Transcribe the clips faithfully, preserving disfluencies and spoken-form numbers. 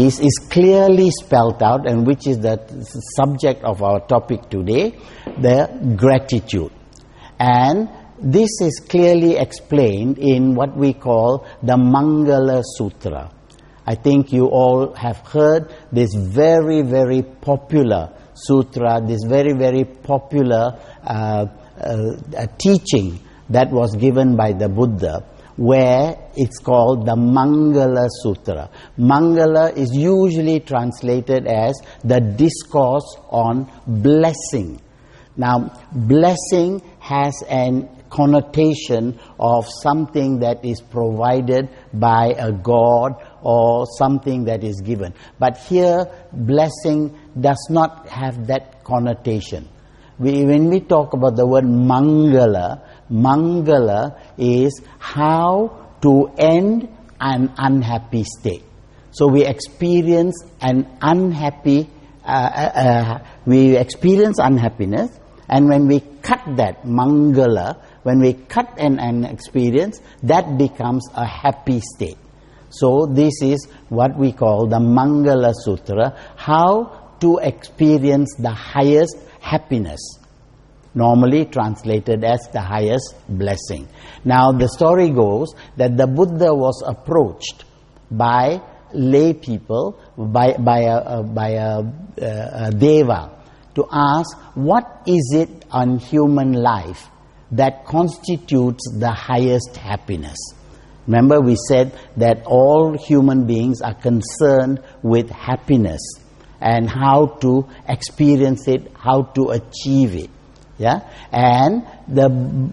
is, is clearly spelled out, and which is the subject of our topic today, the gratitude. And this is clearly explained in what we call the Mangala Sutra. I think you all have heard this very, very popular sutra, this very, very popular uh, uh, teaching that was given by the Buddha, where it's called the Mangala Sutra. Mangala is usually translated as the discourse on blessing. Now, blessing has an connotation of something that is provided by a god or something that is given. But here, blessing does not have that connotation. We, when we talk about the word Mangala, Mangala is how to end an unhappy state. So we experience an unhappy, uh, uh, we experience unhappiness, and when we cut that Mangala, when we cut an, an experience, that becomes a happy state. So this is what we call the Mangala Sutra, how to experience the highest happiness, normally translated as the highest blessing. Now the story goes that the Buddha was approached by lay people, by, by, a, by a, a, a deva, to ask what is it on human life that constitutes the highest happiness. Remember, we said that all human beings are concerned with happiness and how to experience it, how to achieve it. Yeah, and the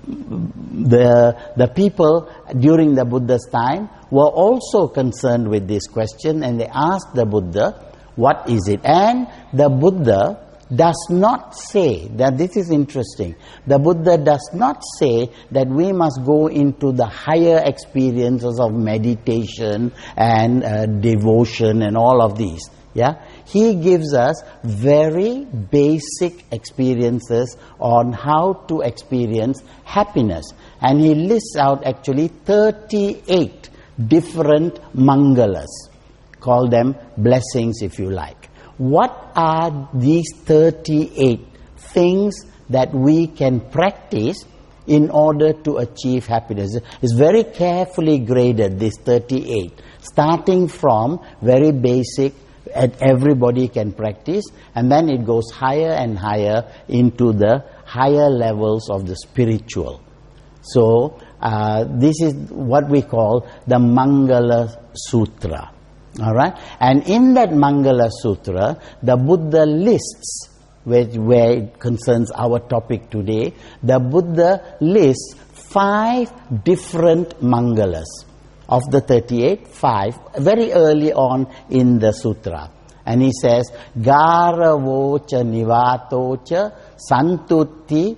the the people during the Buddha's time were also concerned with this question, and they asked the Buddha, "What is it?" And the Buddha does not say that. This is interesting. The Buddha does not say that we must go into the higher experiences of meditation and uh, devotion and all of these. Yeah, he gives us very basic experiences on how to experience happiness, and he lists out actually thirty-eight different mangalas. Call them blessings if you like. What are these thirty-eight things that we can practice in order to achieve happiness? It's very carefully graded, this thirty-eight, starting from very basic, and everybody can practice, and then it goes higher and higher into the higher levels of the spiritual. So uh, this is what we call the Mangala Sutra. All right, and in that Mangala Sutra, the Buddha lists, where, where it concerns our topic today, the Buddha lists five different mangalas. Of the thirty-eight, five, very early on in the sutra. And he says, Garavocha Nivatocha Santutti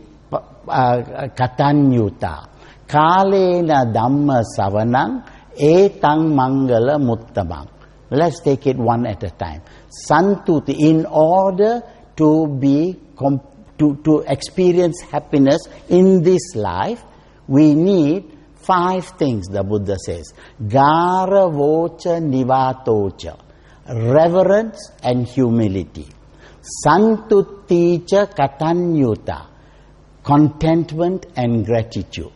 Katanyuta Kalena Dhamma Savanang Etang Mangala Muttamang. Let's take it one at a time. Santutti, in order to be to, to experience happiness in this life, we need five things, the Buddha says. Gara vocha nivatocha, reverence and humility. Santutticha katanyuta, contentment and gratitude.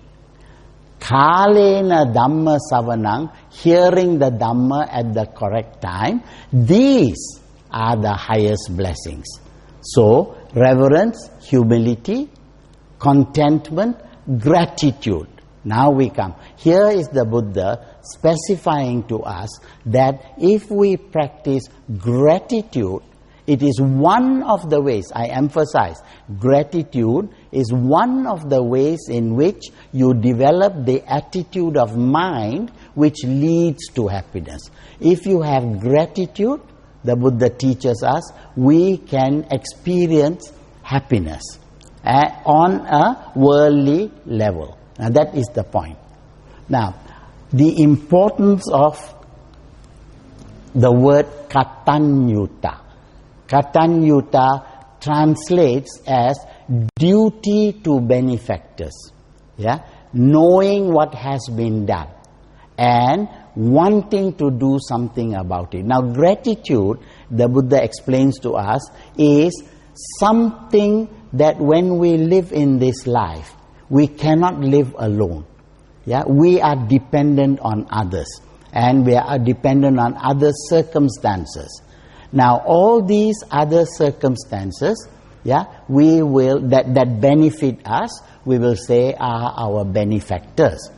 Kalena dhamma savanang, hearing the dhamma at the correct time. These are the highest blessings. So, reverence, humility, contentment, gratitude. Now we come. Here is the Buddha specifying to us that if we practice gratitude, it is one of the ways, I emphasize, gratitude is one of the ways in which you develop the attitude of mind which leads to happiness. If you have gratitude, the Buddha teaches us, we can experience happiness uh, on a worldly level. Now that is the point. Now, the importance of the word katanyuta. Katanyuta translates as duty to benefactors. Yeah? Knowing what has been done. And wanting to do something about it. Now, gratitude, the Buddha explains to us, is something that when we live in this life, we cannot live alone. Yeah, we are dependent on others, and we are dependent on other circumstances. Now, all these other circumstances, yeah, we will that that benefit us, we will say are our benefactors.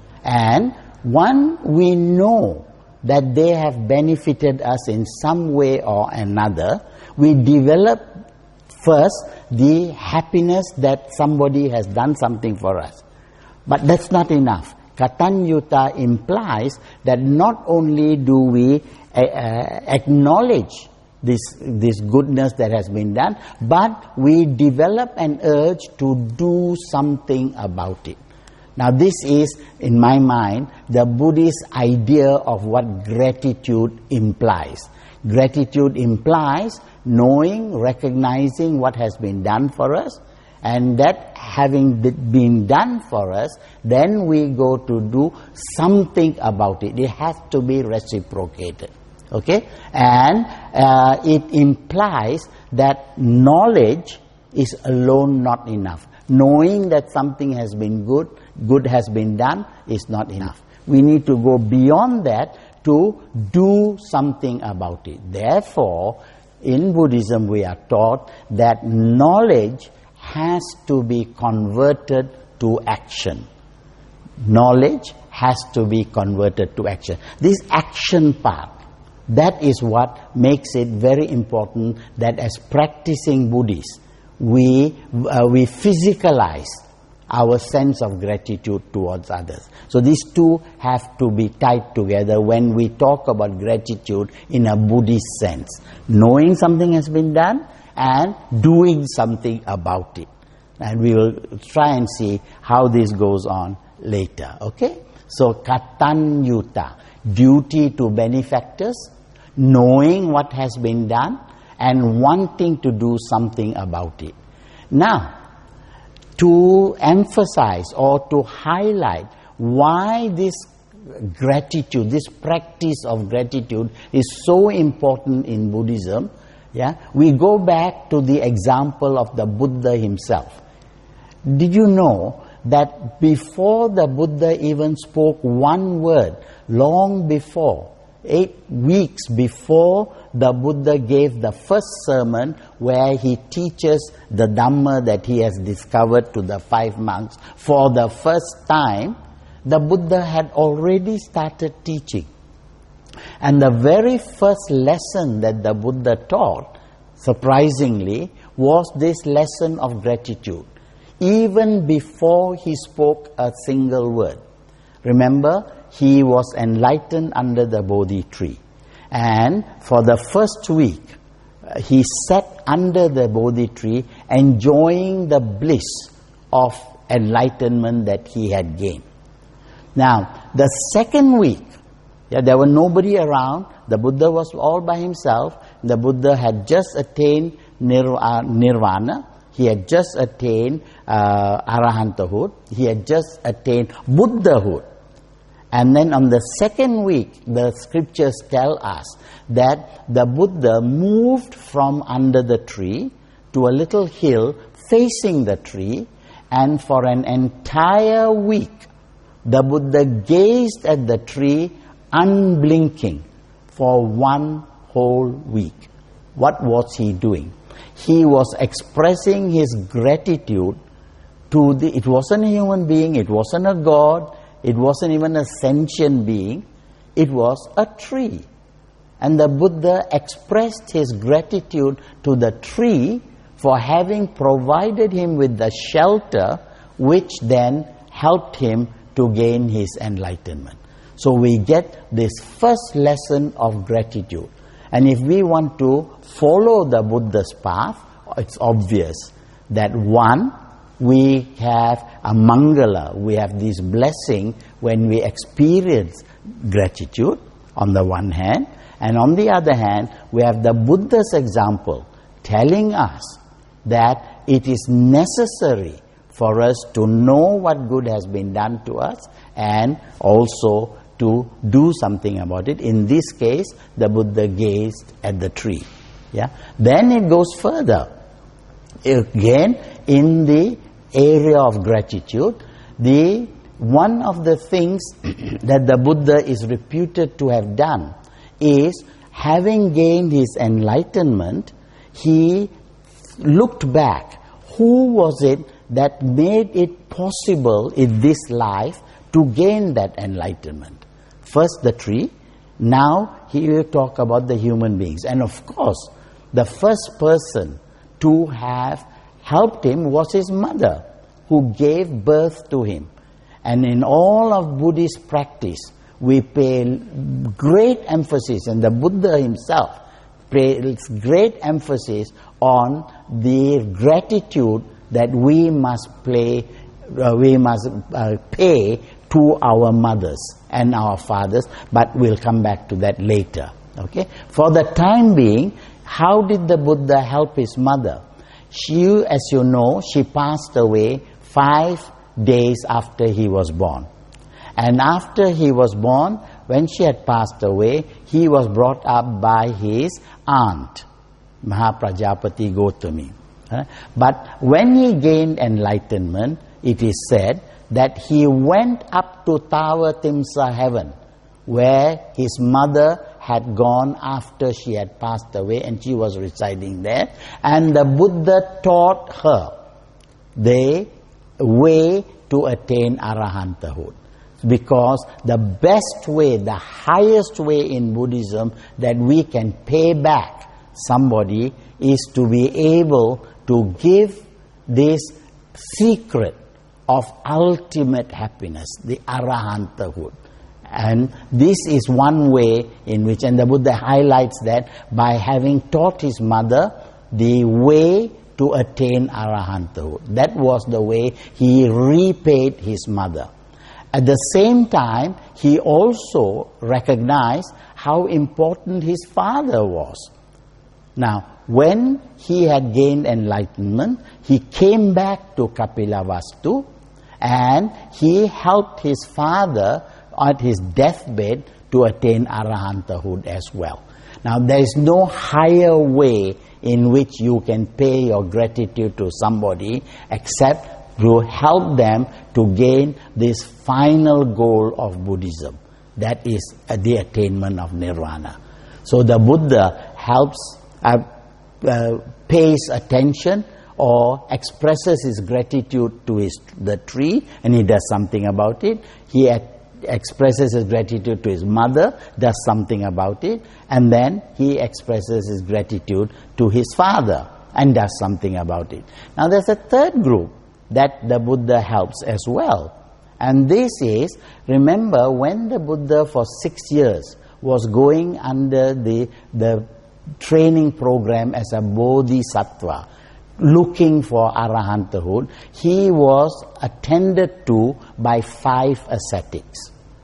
And one, we know that they have benefited us in some way or another. We develop first the happiness that somebody has done something for us. But that's not enough. Katanyuta implies that not only do we uh, uh, acknowledge this, this goodness that has been done, but we develop an urge to do something about it. Now, this is, in my mind, the Buddhist idea of what gratitude implies. Gratitude implies knowing, recognizing what has been done for us, and that having been done for us, then we go to do something about it. It has to be reciprocated. Okay? And uh, it implies that knowledge is alone not enough. Knowing that something has been good, good has been done, is not enough. We need to go beyond that to do something about it. Therefore, in Buddhism we are taught that knowledge has to be converted to action. Knowledge has to be converted to action. This action part, that is what makes it very important that as practicing Buddhists, we uh, we physicalize our sense of gratitude towards others. So these two have to be tied together when we talk about gratitude in a Buddhist sense. Knowing something has been done and doing something about it. And we will try and see how this goes on later. Okay? So katanyuta, duty to benefactors, knowing what has been done and wanting to do something about it. Now, to emphasize or to highlight why this gratitude, this practice of gratitude is so important in Buddhism, yeah, we go back to the example of the Buddha himself. Did you know that before the Buddha even spoke one word, long before, eight weeks before the Buddha gave the first sermon where he teaches the Dhamma that he has discovered to the five monks for the first time, the Buddha had already started teaching. And the very first lesson that the Buddha taught, surprisingly, was this lesson of gratitude, even before he spoke a single word. Remember, he was enlightened under the Bodhi tree. And for the first week, uh, he sat under the Bodhi tree enjoying the bliss of enlightenment that he had gained. Now, the second week, yeah, there was nobody around. The Buddha was all by himself. The Buddha had just attained nir- uh, nirvana. He had just attained uh, arahantahood. He had just attained Buddhahood. And then on the second week, the scriptures tell us that the Buddha moved from under the tree to a little hill facing the tree, and for an entire week, the Buddha gazed at the tree unblinking for one whole week. What was he doing? He was expressing his gratitude to the, it wasn't a human being, it wasn't a god, it wasn't even a sentient being, it was a tree. And the Buddha expressed his gratitude to the tree for having provided him with the shelter which then helped him to gain his enlightenment. So we get this first lesson of gratitude. And if we want to follow the Buddha's path, it's obvious that one, we have a mangala, we have this blessing when we experience gratitude on the one hand, and on the other hand, we have the Buddha's example telling us that it is necessary for us to know what good has been done to us and also to do something about it. In this case, the Buddha gazed at the tree. Yeah. Then it goes further. Again, in the area of gratitude, the one of the things that the Buddha is reputed to have done is, having gained his enlightenment, he looked back. Who was it that made it possible in this life to gain that enlightenment? First the tree, now he will talk about the human beings. And of course, the first person to have helped him was his mother, who gave birth to him. And in all of Buddhist practice, we pay great emphasis, and the Buddha himself pays great emphasis on the gratitude that we must play, uh, we must uh, pay to our mothers and our fathers, but we'll come back to that later. Okay? For the time being, how did the Buddha help his mother? She, as you know, she passed away five days after he was born. And after he was born, when she had passed away, he was brought up by his aunt, Mahaprajapati Gotami. Uh, but when he gained enlightenment, it is said that he went up to Tawatimsa heaven, where his mother had gone after she had passed away, and she was residing there. And the Buddha taught her the way to attain arahantahood. Because the best way, the highest way in Buddhism that we can pay back somebody is to be able to give this secret of ultimate happiness, the arahantahood. And this is one way in which, and the Buddha highlights that by having taught his mother the way to attain arahantahood. That was the way he repaid his mother. At the same time, he also recognized how important his father was. Now, when he had gained enlightenment, he came back to Kapilavastu and he helped his father at his deathbed to attain arahantahood as well. Now, there is no higher way in which you can pay your gratitude to somebody except to help them to gain this final goal of Buddhism, that is uh, the attainment of nirvana. So the Buddha helps, uh, uh, pays attention or expresses his gratitude to his, the tree, and he does something about it. He at, expresses his gratitude to his mother, does something about it, and then he expresses his gratitude to his father and does something about it. Now there's a third group that the Buddha helps as well. And this is, remember when the Buddha for six years was going under the, the training program as a Bodhisattva, looking for arahantahood, he was attended to by five ascetics.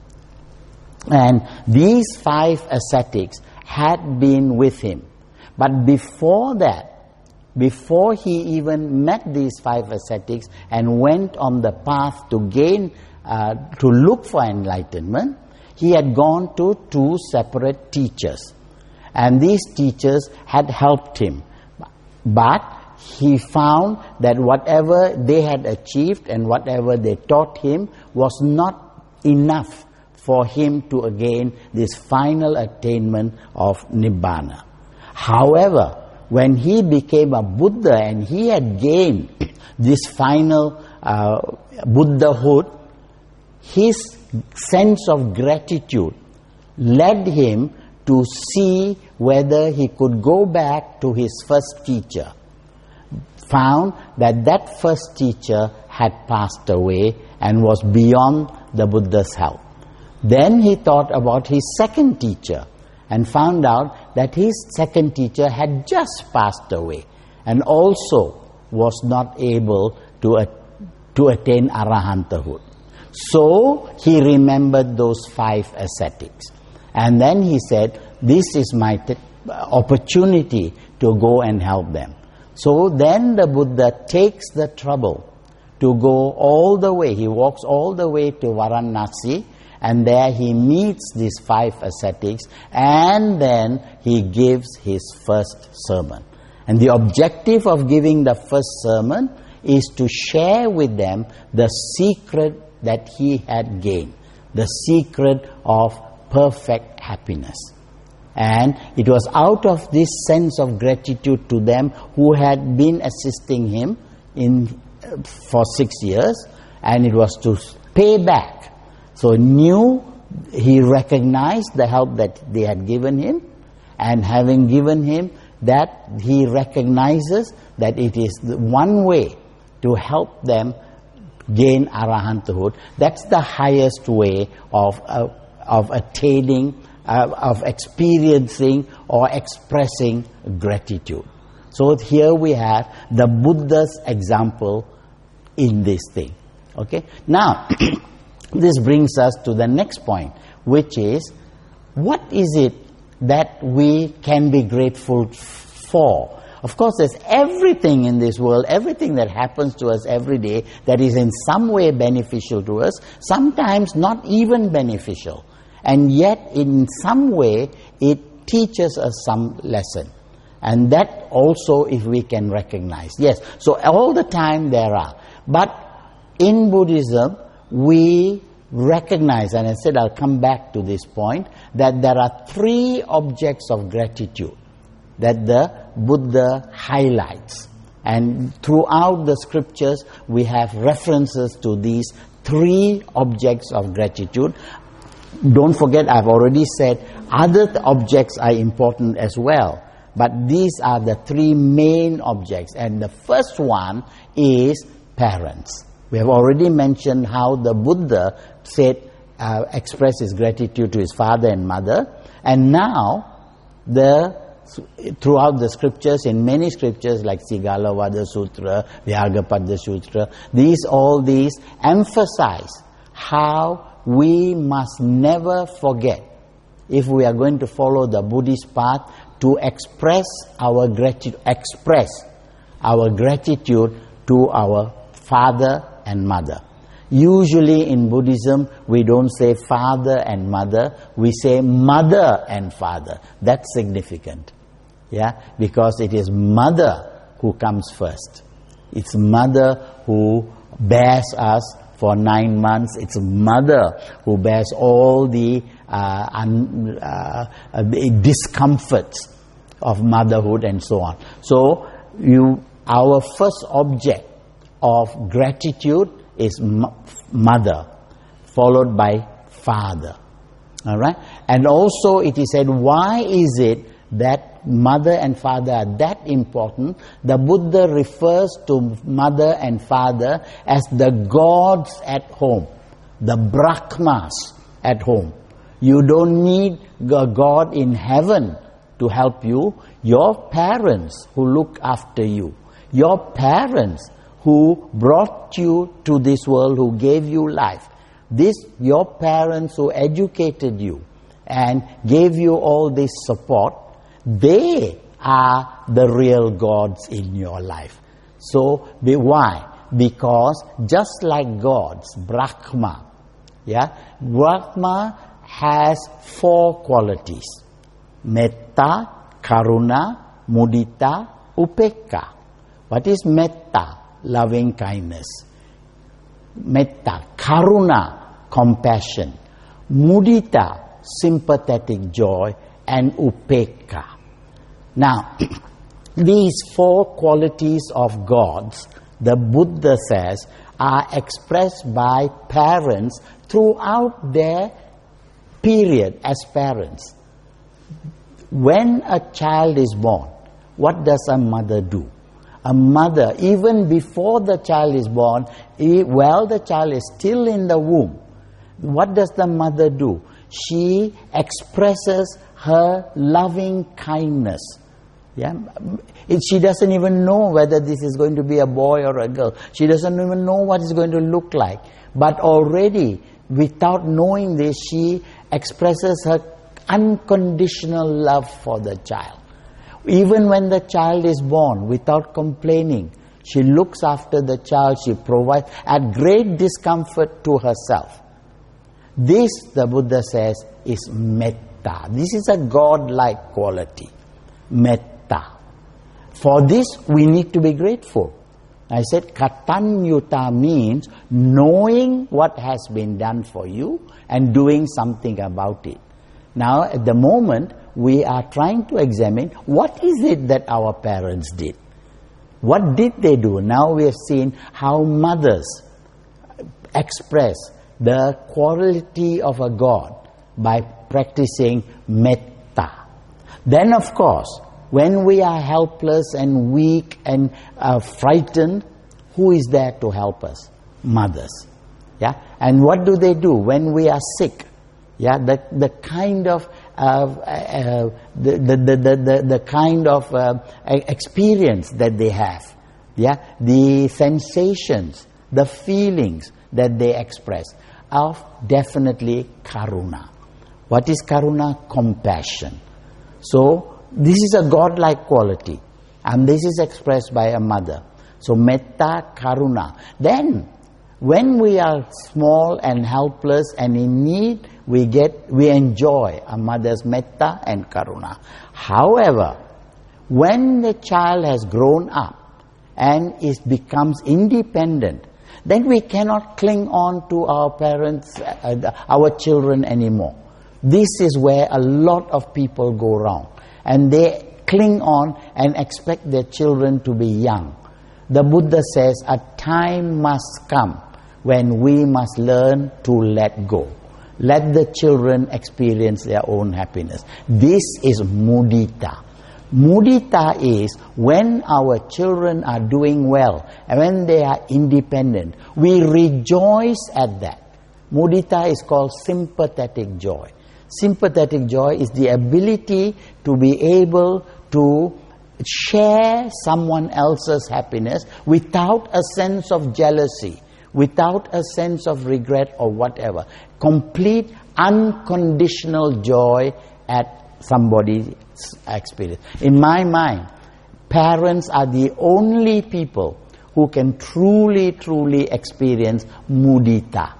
And these five ascetics had been with him. But before that, before he even met these five ascetics and went on the path to gain, uh, to look for enlightenment, he had gone to two separate teachers. And these teachers had helped him. But he found that whatever they had achieved and whatever they taught him was not enough for him to gain this final attainment of Nibbana. However, when he became a Buddha and he had gained this final uh, Buddhahood, his sense of gratitude led him to see whether he could go back to his first teacher. Found that that first teacher had passed away and was beyond the Buddha's help. Then he thought about his second teacher and found out that his second teacher had just passed away and also was not able to, uh, to attain arahantahood. So he remembered those five ascetics. And then he said, this is my t- opportunity to go and help them. So then the Buddha takes the trouble to go all the way. He walks all the way to Varanasi And there he meets these five ascetics, and then he gives his first sermon. And the objective of giving the first sermon is to share with them the secret that he had gained, the secret of perfect happiness. And it was out of this sense of gratitude to them who had been assisting him in uh, for six years, and it was to pay back. So knew, he recognized the help that they had given him, and having given him that, he recognizes that it is the one way to help them gain arahanthood. That's the highest way of uh, of attaining, uh, of experiencing or expressing gratitude. So here we have the Buddha's example in this thing. Okay. Now, this brings us to the next point, which is, what is it that we can be grateful for? Of course, there's everything in this world, everything that happens to us every day that is in some way beneficial to us, sometimes not even beneficial. And yet, in some way, it teaches us some lesson. And that also, if we can recognize. Yes, so all the time there are. But in Buddhism, we recognize, and I said I'll come back to this point, that there are three objects of gratitude that the Buddha highlights. And throughout the scriptures, we have references to these three objects of gratitude. Don't forget, I've already said other objects are important as well. But these are the three main objects. And the first one is parents. We have already mentioned how the Buddha said, uh, expressed his gratitude to his father and mother. And now, the throughout the scriptures, in many scriptures like Sigalovada Sutra, Vyagapada Sutra, these all these emphasize how we must never forget, if we are going to follow the Buddhist path, to express our gratitude, express our gratitude to our father and mother. Usually in Buddhism, we don't say father and mother, we say mother and father. That's significant. Yeah, because it is mother who comes first. It's mother who bears us for nine months. It's mother who bears all the uh, un, uh, uh, discomforts of motherhood and so on. So, you, our first object of gratitude is mother, followed by father. All right, and also it is said, why is it that mother and father are that important? The Buddha refers to mother and father as the gods at home, the Brahmas at home. You don't need a God in heaven to help you. Your parents who look after you, your parents who brought you to this world, who gave you life, this your parents who educated you and gave you all this support, they are the real gods in your life. So, why? Because just like gods, Brahma, yeah, Brahma has four qualities: metta, karuna, mudita, upekkha. What is metta? Loving kindness. Metta, karuna, compassion. Mudita, sympathetic joy. And upekkha. Now, these four qualities of gods, the Buddha says, are expressed by parents throughout their period as parents. When a child is born, what does a mother do? A mother, even before the child is born, while the child is still in the womb, what does the mother do? She expresses her loving kindness. Yeah, she doesn't even know whether this is going to be a boy or a girl. She doesn't even know what it's going to look like. But already, without knowing this, she expresses her unconditional love for the child. Even when the child is born, without complaining, she looks after the child, she provides at great discomfort to herself. This, the Buddha says, is metta. This is a God-like quality, metta. For this, we need to be grateful. I said katanyuta means knowing what has been done for you and doing something about it. Now, at the moment, we are trying to examine what is it that our parents did. What did they do? Now we have seen how mothers express the quality of a God by practicing metta. Then, of course, when we are helpless and weak and uh, frightened, who is there to help us? Mothers. Yeah. And what do they do when we are sick? Yeah. The the kind of uh, uh, the, the, the the the kind of uh, experience that they have. Yeah. The sensations, the feelings that they express of definitely karuna. What is karuna? Compassion. So this is a God-like quality, and this is expressed by a mother. So metta, karuna. Then, when we are small and helpless and in need, we get, we enjoy a mother's metta and karuna. However, when the child has grown up and is becomes independent, then we cannot cling on to our parents, uh, our children anymore. This is where a lot of people go wrong. And they cling on and expect their children to be young. The Buddha says a time must come when we must learn to let go. Let the children experience their own happiness. This is mudita. Mudita is when our children are doing well and when they are independent, we rejoice at that. Mudita is called sympathetic joy. Sympathetic joy is the ability to be able to share someone else's happiness without a sense of jealousy, without a sense of regret or whatever. Complete unconditional joy at somebody's experience. In my mind, parents are the only people who can truly, truly experience mudita.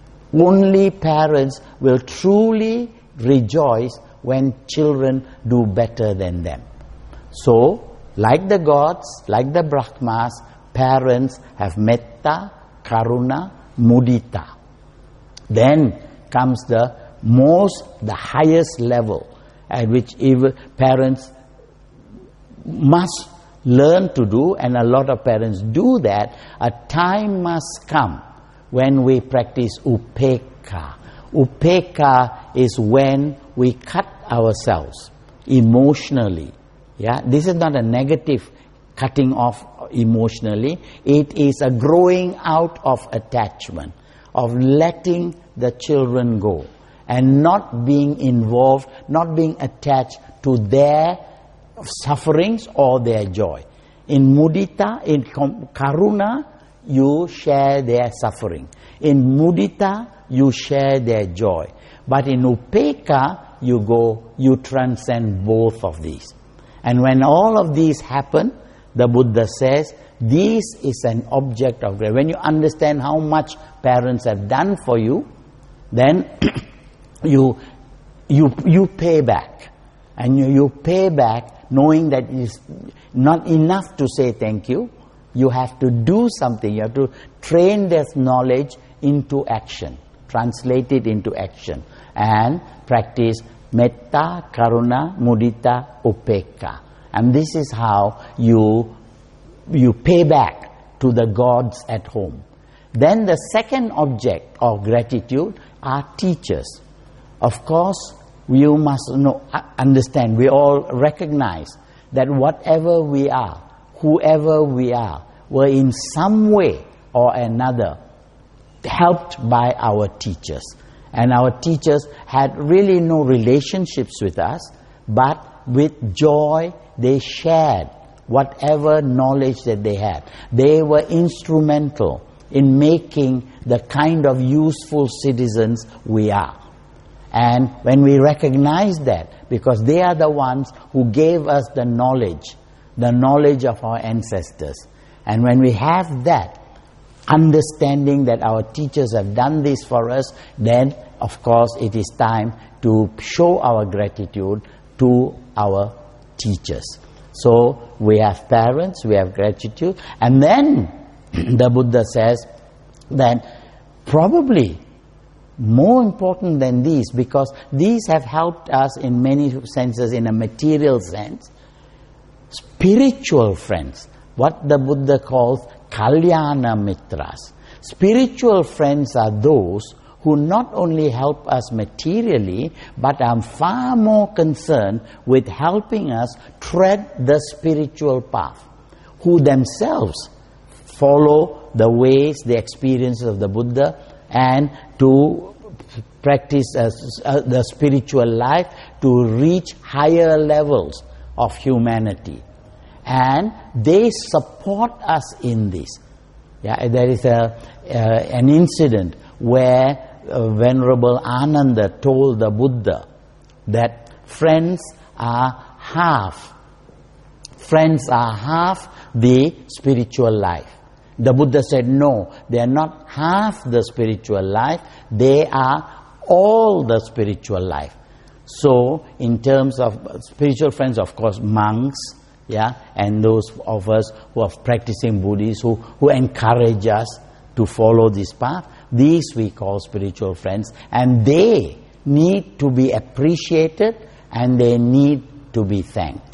Only parents will truly rejoice when children do better than them. So, like the gods, like the Brahmas, parents have metta, karuna, mudita. Then comes the most, the highest level at which even parents must learn to do, and a lot of parents do that. A time must come when we practice upekkha. Upekkha is when we cut ourselves emotionally. Yeah, this is not a negative cutting off emotionally. It is a growing out of attachment, of letting the children go and not being involved, not being attached to their sufferings or their joy. In mudita, in karuna, you share their suffering. In mudita, you share their joy. But in upekkha, you go, you transcend both of these. And when all of these happen, the Buddha says, this is an object of grace. When you understand how much parents have done for you, then you you you pay back. And you, you pay back knowing that it is not enough to say thank you. You have to do something. You have to train this knowledge into action. Translate it into action. And practice metta, karuna, mudita, upekkha. And this is how you you pay back to the gods at home. Then the second object of gratitude are teachers. Of course, you must know, understand, we all recognize that whatever we are, whoever we are, were in some way or another helped by our teachers. And our teachers had really no relationships with us, but with joy they shared whatever knowledge that they had. They were instrumental in making the kind of useful citizens we are. And when we recognize that, because they are the ones who gave us the knowledge, the knowledge of our ancestors. And when we have that, understanding that our teachers have done this for us, then of course, it is time to show our gratitude to our teachers. So we have parents, we have gratitude, and then the Buddha says that probably more important than these, because these have helped us in many senses, in a material sense, spiritual friends, what the Buddha calls Kalyana Mitras. Spiritual friends are those who not only help us materially, but are far more concerned with helping us tread the spiritual path, who themselves follow the ways, the experiences of the Buddha, and to practice uh, uh, the spiritual life to reach higher levels of humanity. And they support us in this. Yeah, there is a, uh, an incident where uh, Venerable Ananda told the Buddha that friends are half. Friends are half the spiritual life. The Buddha said, no, they are not half the spiritual life, they are all the spiritual life. So, in terms of spiritual friends, of course, monks, yeah, and those of us who are practicing Buddhists, who, who encourage us to follow this path, these we call spiritual friends, and they need to be appreciated and they need to be thanked.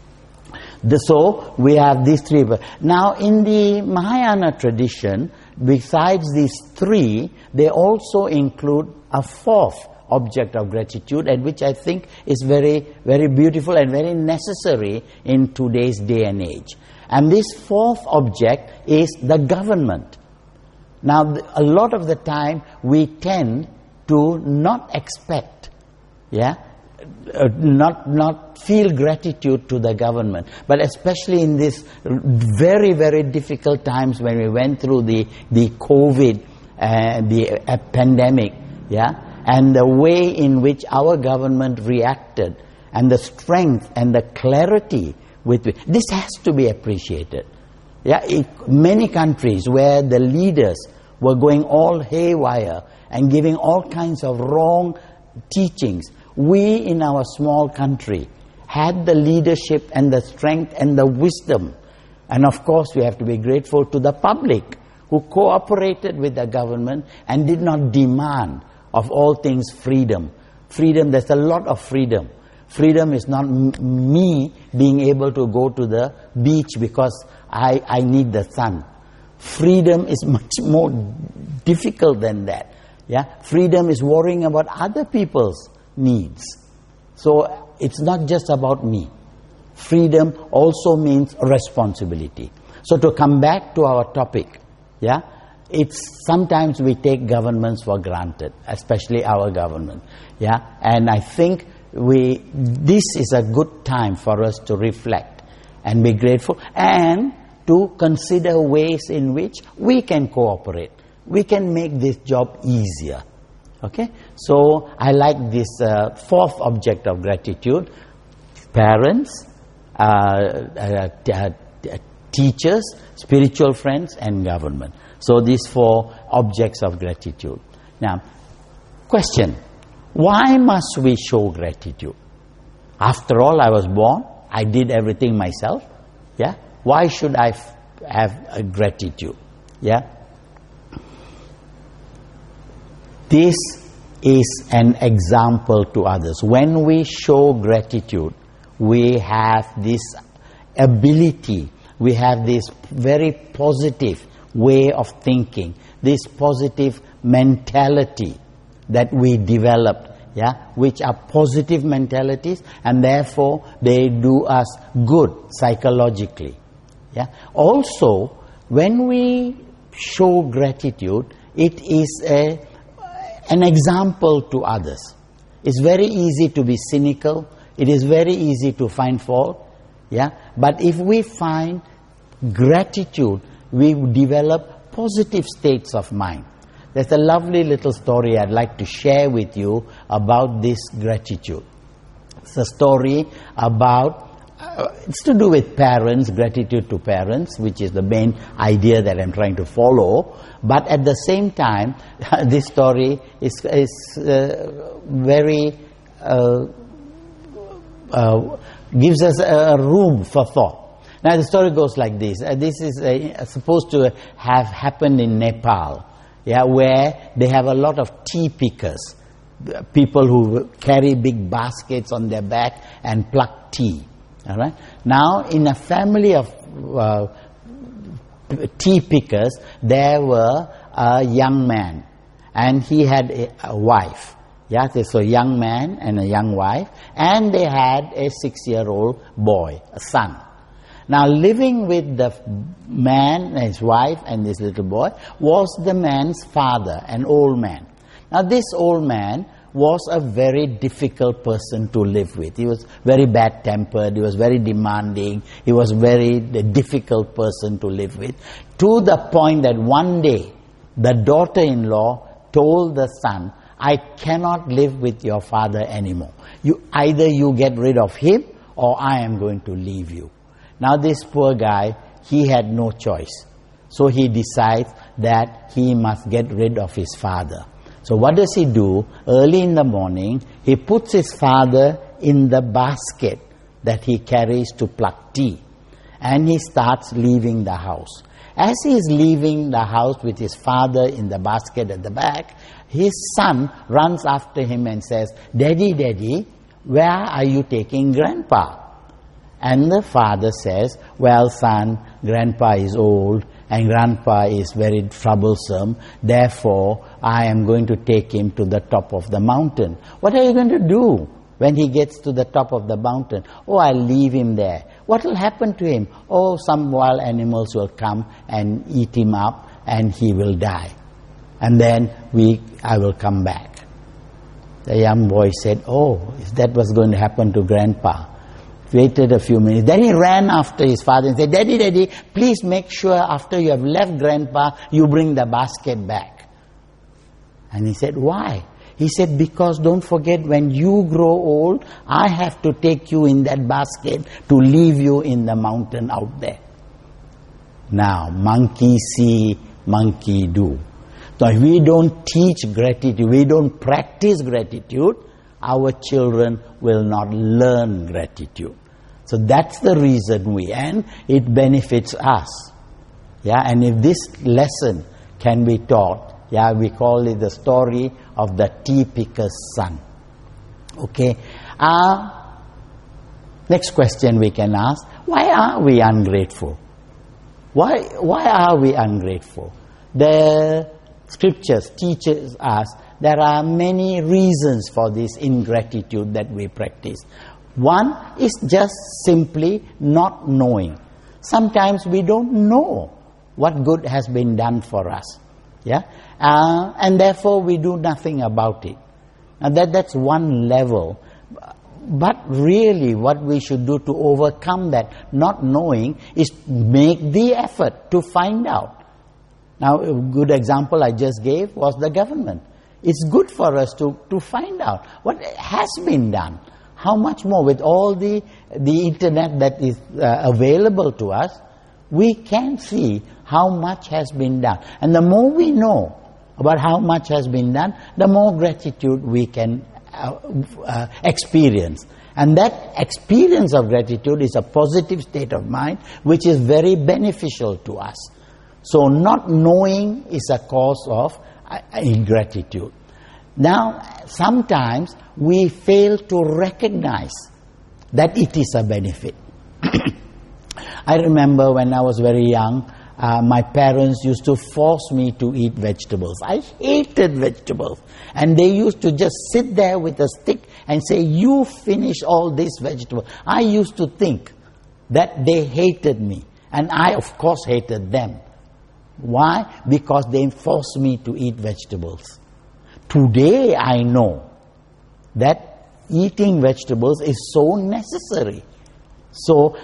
The, so we have these three. Now in the Mahayana tradition, besides these three, they also include a fourth object of gratitude, and which I think is very, very beautiful and very necessary in today's day and age. And this fourth object is the government. Now, a lot of the time we tend to not expect, yeah, uh, not not feel gratitude to the government, but especially in this very, very difficult times when we went through the the COVID, uh, the uh, pandemic, yeah. And the way in which our government reacted, and the strength and the clarity with which this has to be appreciated. Yeah, it, many countries where the leaders were going all haywire and giving all kinds of wrong teachings, we in our small country had the leadership and the strength and the wisdom. And of course we have to be grateful to the public who cooperated with the government and did not demand of all things freedom. Freedom, there's a lot of freedom. Freedom is not m- me being able to go to the beach because I, I need the sun. Freedom is much more difficult than that. Yeah, freedom is worrying about other people's needs. So it's not just about me. Freedom also means responsibility. So to come back to our topic, yeah, it's sometimes we take governments for granted, especially our government. Yeah, and I think we this is a good time for us to reflect and be grateful and to consider ways in which we can cooperate. We can make this job easier. Okay, so I like this uh, fourth object of gratitude: parents, uh, uh, t- uh, teachers, spiritual friends, and government. So these four objects of gratitude. Now, question: why must we show gratitude? After all, I was born. I did everything myself. Yeah. Why should I f- have a gratitude? Yeah. This is an example to others. When we show gratitude, we have this ability. We have this very positive way of thinking, this positive mentality that we developed, yeah, which are positive mentalities, and therefore they do us good psychologically. Yeah. Also, when we show gratitude, it is a, an example to others. It's very easy to be cynical. It is very easy to find fault. Yeah. But if we find gratitude, we develop positive states of mind. There's a lovely little story I'd like to share with you about this gratitude. It's a story about it's to do with parents, gratitude to parents, which is the main idea that I'm trying to follow. But at the same time, this story is, is uh, very, uh, uh, gives us a room for thought. Now the story goes like this. Uh, this is uh, supposed to have happened in Nepal, yeah, where they have a lot of tea pickers, people who carry big baskets on their back and pluck tea. All right. Now, in a family of uh, tea pickers, there were a young man, and he had a, a wife. Yeah, so a young man and a young wife, and they had a six-year-old boy, a son. Now, living with the man, his wife, and this little boy was the man's father, an old man. Now, this old man was a very difficult person to live with. He was very bad-tempered, he was very demanding, he was very difficult person to live with, to the point that one day the daughter-in-law told the son, I cannot live with your father anymore. You, either you get rid of him or I am going to leave you. Now this poor guy, he had no choice. So he decides that he must get rid of his father. So what does he do? Early in the morning, he puts his father in the basket that he carries to pluck tea. And he starts leaving the house. As he is leaving the house with his father in the basket at the back, his son runs after him and says, Daddy, Daddy, where are you taking Grandpa? And the father says, well, son, Grandpa is old and Grandpa is very troublesome. Therefore, I am going to take him to the top of the mountain. What are you going to do when he gets to the top of the mountain? Oh, I'll leave him there. What will happen to him? Oh, some wild animals will come and eat him up and he will die. And then we, I will come back. The young boy said, oh, if that was going to happen to Grandpa. Waited a few minutes. Then he ran after his father and said, Daddy, Daddy, please make sure after you have left Grandpa, you bring the basket back. And he said, why? He said, because don't forget, when you grow old, I have to take you in that basket to leave you in the mountain out there. Now, monkey see, monkey do. So if we don't teach gratitude, we don't practice gratitude, our children will not learn gratitude. So that's the reason we, and it benefits us. Yeah, and if this lesson can be taught, yeah, we call it the story of the tea picker's son. Okay. Uh, next question we can ask, why are we ungrateful? Why, why are we ungrateful? The scriptures teaches us there are many reasons for this ingratitude that we practice. One is just simply not knowing. Sometimes we don't know what good has been done for us. Yeah, uh, and therefore we do nothing about it. Now that, that's one level. But really what we should do to overcome that not knowing is make the effort to find out. Now a good example I just gave was the government. It's good for us to, to find out what has been done. How much more with all the, the internet that is uh, available to us, we can see how much has been done. And the more we know about how much has been done, the more gratitude we can uh, uh, experience. And that experience of gratitude is a positive state of mind which is very beneficial to us. So not knowing is a cause of ingratitude. Now, sometimes we fail to recognize that it is a benefit. I remember when I was very young, uh, my parents used to force me to eat vegetables. I hated vegetables. And they used to just sit there with a stick and say, you finish all these vegetables. I used to think that they hated me. And I, of course, hated them. Why? Because they forced me to eat vegetables. Today I know that eating vegetables is so necessary. So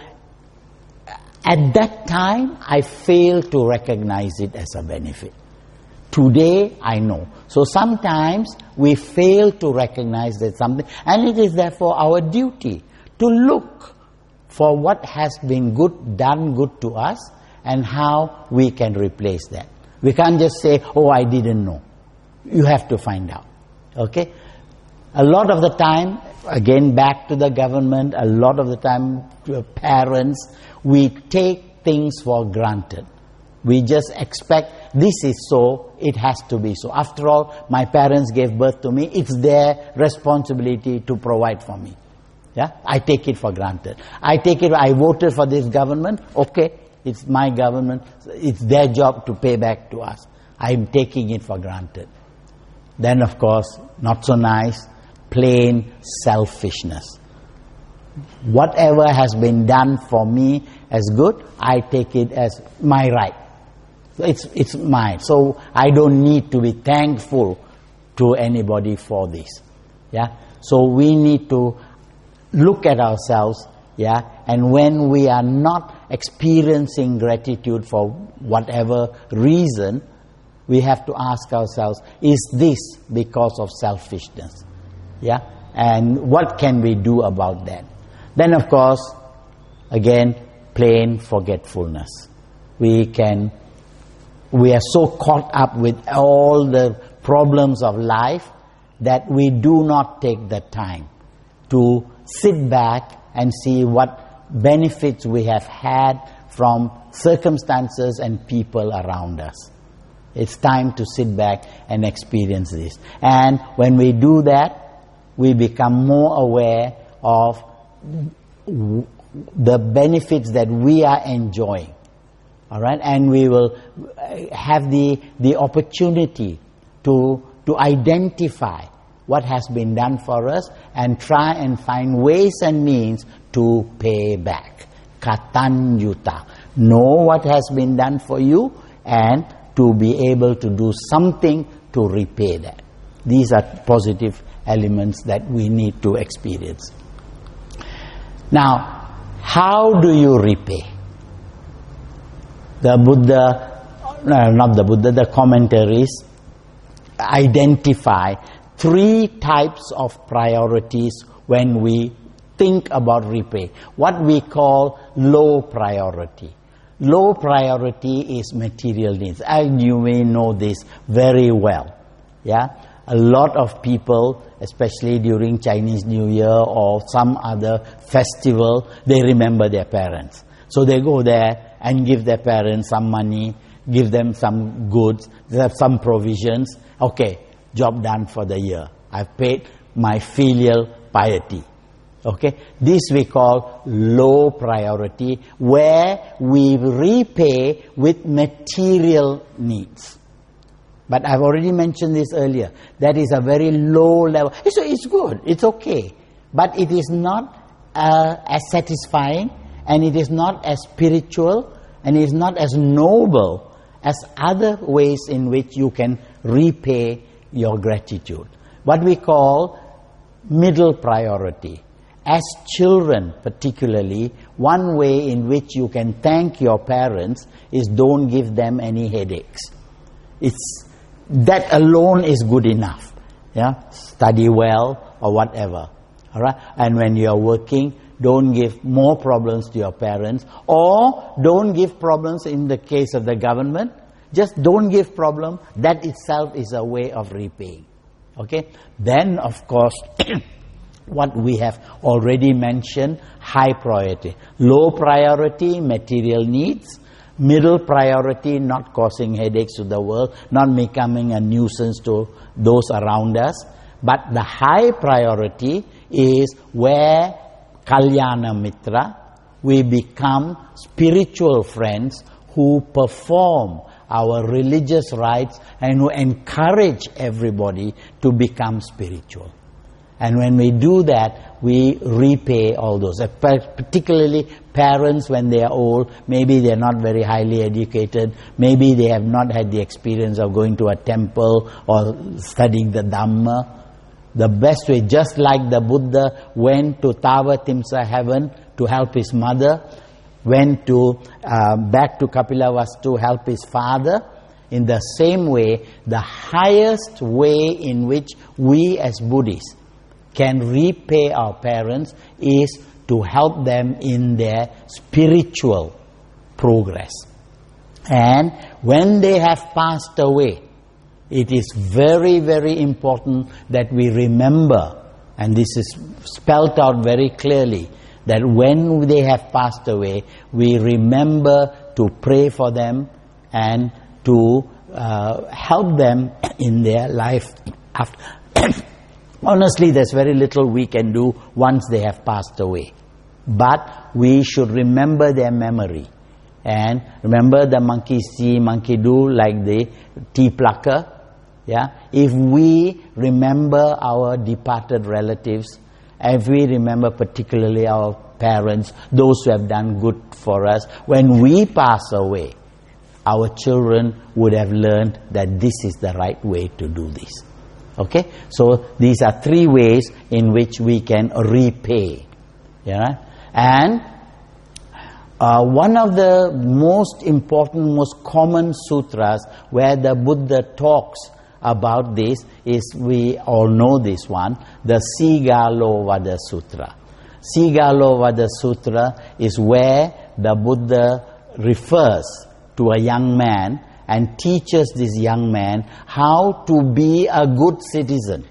at that time I failed to recognize it as a benefit. Today I know. So sometimes we fail to recognize that something, and it is therefore our duty to look for what has been good, done good to us, and how we can replace that. We can't just say, oh, I didn't know. You have to find out. Okay? A lot of the time, again back to the government, a lot of the time parents, we take things for granted. We just expect this is so, it has to be so. After all, my parents gave birth to me, it's their responsibility to provide for me. Yeah, I take it for granted. I take it, I voted for this government, okay, it's my government, it's their job to pay back to us. I'm taking it for granted. Then of course, not so nice, plain selfishness. Whatever has been done for me as good, I take it as my right. It's, it's mine. So I don't need to be thankful to anybody for this. Yeah. So we need to look at ourselves, yeah, and when we are not experiencing gratitude for whatever reason, we have to ask ourselves, is this because of selfishness? Yeah, and what can we do about that? Then of course, again, plain forgetfulness. We can, we are so caught up with all the problems of life that we do not take the time to sit back and see what benefits we have had from circumstances and people around us. It's time to sit back and experience this. And when we do that, we become more aware of the benefits that we are enjoying. All right? And we will have the, the opportunity to, to identify what has been done for us and try and find ways and means to pay back. Katanyuta. Know what has been done for you and to be able to do something to repay that. These are positive elements that we need to experience. Now, how do you repay? The Buddha, no, not the Buddha, the commentaries identify three types of priorities when we think about repay. What we call low priority. Low priority is material needs. And you may know this very well. Yeah, a lot of people, especially during Chinese New Year or some other festival, they remember their parents. So they go there and give their parents some money, give them some goods, they have some provisions. Okay, job done for the year. I've paid my filial piety. Okay, this we call low priority, where we repay with material needs. But I've already mentioned this earlier. That is a very low level. It's, it's good, it's okay. But it is not uh, as satisfying, and it is not as spiritual, and it is not as noble as other ways in which you can repay your gratitude. What we call middle priority. As children particularly, one way in which you can thank your parents is don't give them any headaches. It's, that alone is good enough. Yeah? Study well or whatever. All right? And when you are working, don't give more problems to your parents, or don't give problems in the case of the government. Just don't give problem. That itself is a way of repaying. Okay? Then, of course, what we have already mentioned, high priority. Low priority, material needs. Middle priority, not causing headaches to the world, not becoming a nuisance to those around us. But the high priority is where Kalyana Mitra, we become spiritual friends who perform our religious rites and who encourage everybody to become spiritual. And when we do that, we repay all those. Particularly parents when they are old, maybe they are not very highly educated, maybe they have not had the experience of going to a temple or studying the Dhamma. The best way, just like the Buddha went to Tavatimsa heaven to help his mother, went to uh, back to Kapilavastu to help his father, in the same way, the highest way in which we as Buddhists can repay our parents is to help them in their spiritual progress. And when they have passed away, it is very, very important that we remember, and this is spelled out very clearly, that when they have passed away, we remember to pray for them and to uh, help them in their life after. Honestly, there's very little we can do once they have passed away. But we should remember their memory. And remember the monkey see, monkey do, like the tea plucker. Yeah? If we remember our departed relatives, if we remember particularly our parents, those who have done good for us, when we pass away, our children would have learned that this is the right way to do this. Okay? So these are three ways in which we can repay. Yeah? And uh, one of the most important, most common sutras where the Buddha talks about this is, we all know this one, the Sigalovada Sutra. Sigalovada Sutra is where the Buddha refers to a young man and teaches this young man how to be a good citizen,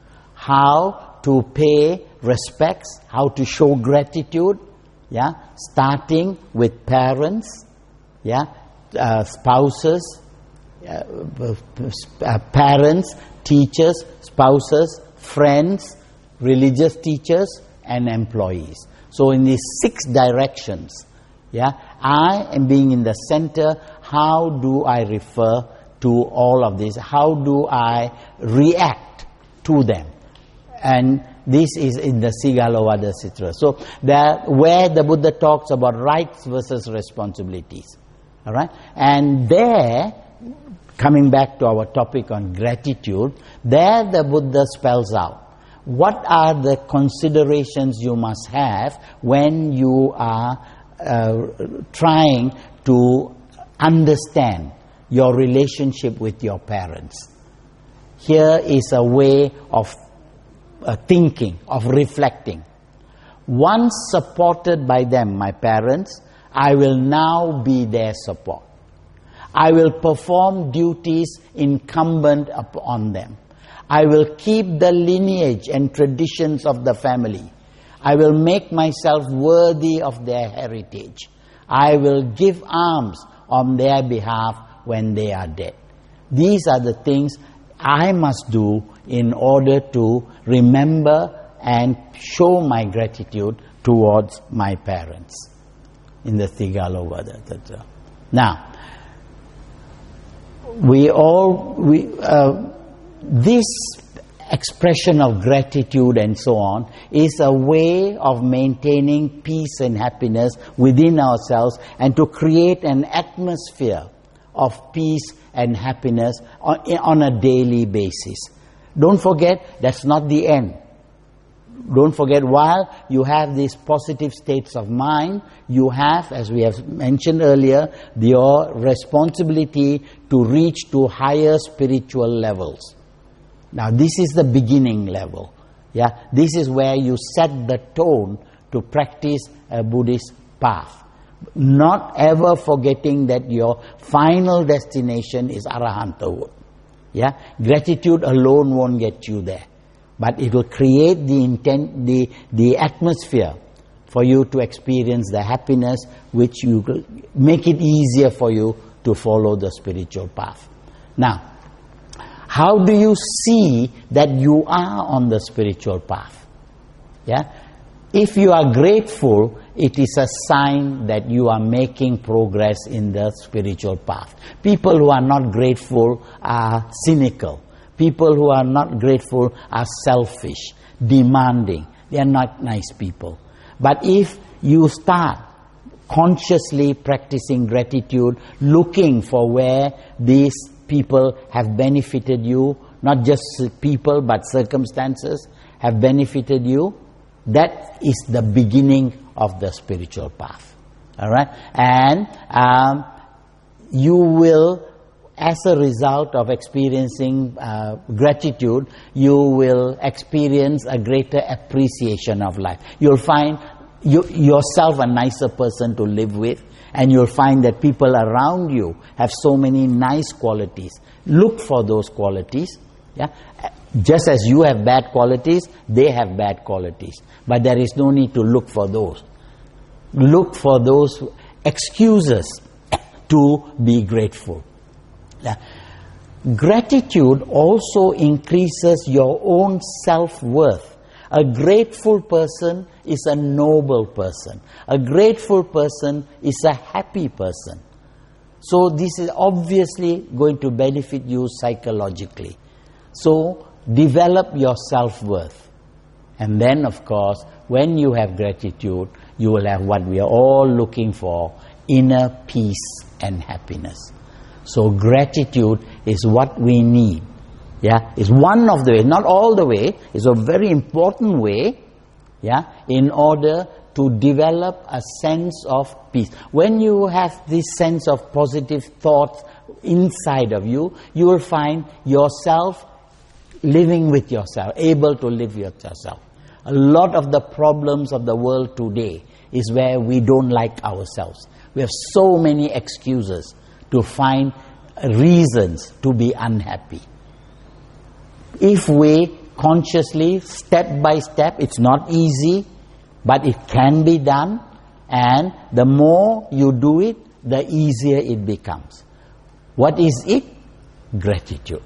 how to pay respects, how to show gratitude, yeah, starting with parents, yeah, uh, spouses, uh, uh, parents, teachers, spouses, friends, religious teachers, and employees. So in these six directions, yeah, I am being in the center. How do I refer to all of this? How do I react to them? And this is in the Sigalovada Sutra. So that where the Buddha talks about rights versus responsibilities. All right? And there, coming back to our topic on gratitude, there the Buddha spells out what are the considerations you must have when you are uh, trying to understand your relationship with your parents. Here is a way of uh, thinking, of reflecting. Once supported by them, my parents, I will now be their support. I will perform duties incumbent upon them. I will keep the lineage and traditions of the family. I will make myself worthy of their heritage. I will give alms on their behalf when they are dead. These are the things I must do in order to remember and show my gratitude towards my parents. In the Sigalovada. Now, we all, we, uh, this expression of gratitude and so on is a way of maintaining peace and happiness within ourselves and to create an atmosphere of peace and happiness on, on a daily basis. Don't forget, that's not the end. Don't forget, while you have these positive states of mind, you have, as we have mentioned earlier, your responsibility to reach to higher spiritual levels. Now, this is the beginning level. Yeah, this is where you set the tone to practice a Buddhist path. Not ever forgetting that your final destination is Arahanthood. Yeah, gratitude alone won't get you there, but it will create the intent, the the atmosphere for you to experience the happiness, which you will make it easier for you to follow the spiritual path. Now, how do you see that you are on the spiritual path? Yeah, if you are grateful, it is a sign that you are making progress in the spiritual path. People who are not grateful are cynical. People who are not grateful are selfish, demanding. They are not nice people. But if you start consciously practicing gratitude, looking for where these people have benefited you, not just people but circumstances have benefited you, that is the beginning of the spiritual path. All right? And um, you will, as a result of experiencing uh, gratitude, you will experience a greater appreciation of life. You'll find you, yourself a nicer person to live with, and you'll find that people around you have so many nice qualities. Look for those qualities. Yeah? Just as you have bad qualities, they have bad qualities. But there is no need to look for those. Look for those excuses to be grateful. Yeah. Gratitude also increases your own self-worth. A grateful person is a noble person. A grateful person is a happy person. So this is obviously going to benefit you psychologically. So develop your self-worth. And then, of course, when you have gratitude, you will have what we are all looking for, inner peace and happiness. So gratitude is what we need. Yeah, it's one of the ways, not all the way. It's a very important way. Yeah, in order to develop a sense of peace. When you have this sense of positive thoughts inside of you, you will find yourself living with yourself, able to live with yourself. A lot of the problems of the world today is where we don't like ourselves. We have so many excuses to find reasons to be unhappy. If we consciously, step by step, it's not easy, but it can be done, and the more you do it, the easier it becomes. What is it? Gratitude.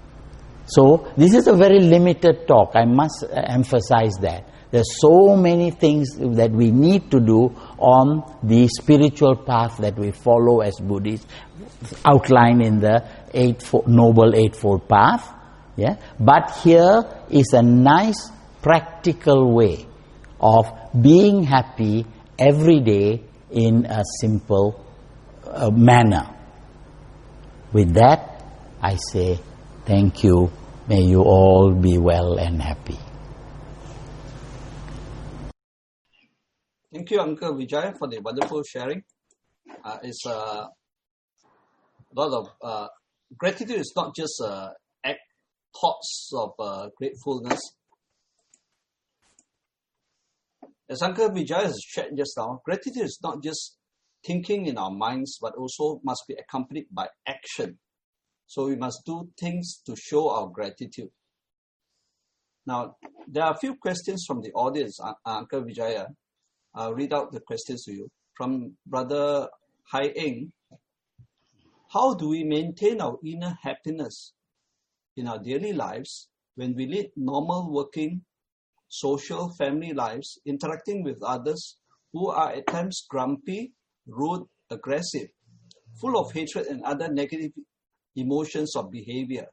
So this is a very limited talk. I must emphasize that. There's so many things that we need to do on the spiritual path that we follow as Buddhists, outlined in the eightfold, Noble Eightfold Path. Yeah? But here is a nice practical way of being happy every day in a simple uh, manner. With that, I say thank you. May you all be well and happy. Thank you, Uncle Vijay, for the wonderful sharing. Uh, it's a uh, lot of uh, gratitude is not just uh, act thoughts of uh, gratefulness. As Uncle Vijay has shared just now, gratitude is not just thinking in our minds, but also must be accompanied by action. So we must do things to show our gratitude. Now, there are a few questions from the audience, uh, Uncle Vijaya. I'll read out the questions to you. From Brother Hai Eng. How do we maintain our inner happiness in our daily lives when we lead normal working, social, family lives, interacting with others who are at times grumpy, rude, aggressive, full of hatred and other negative emotions or behavior?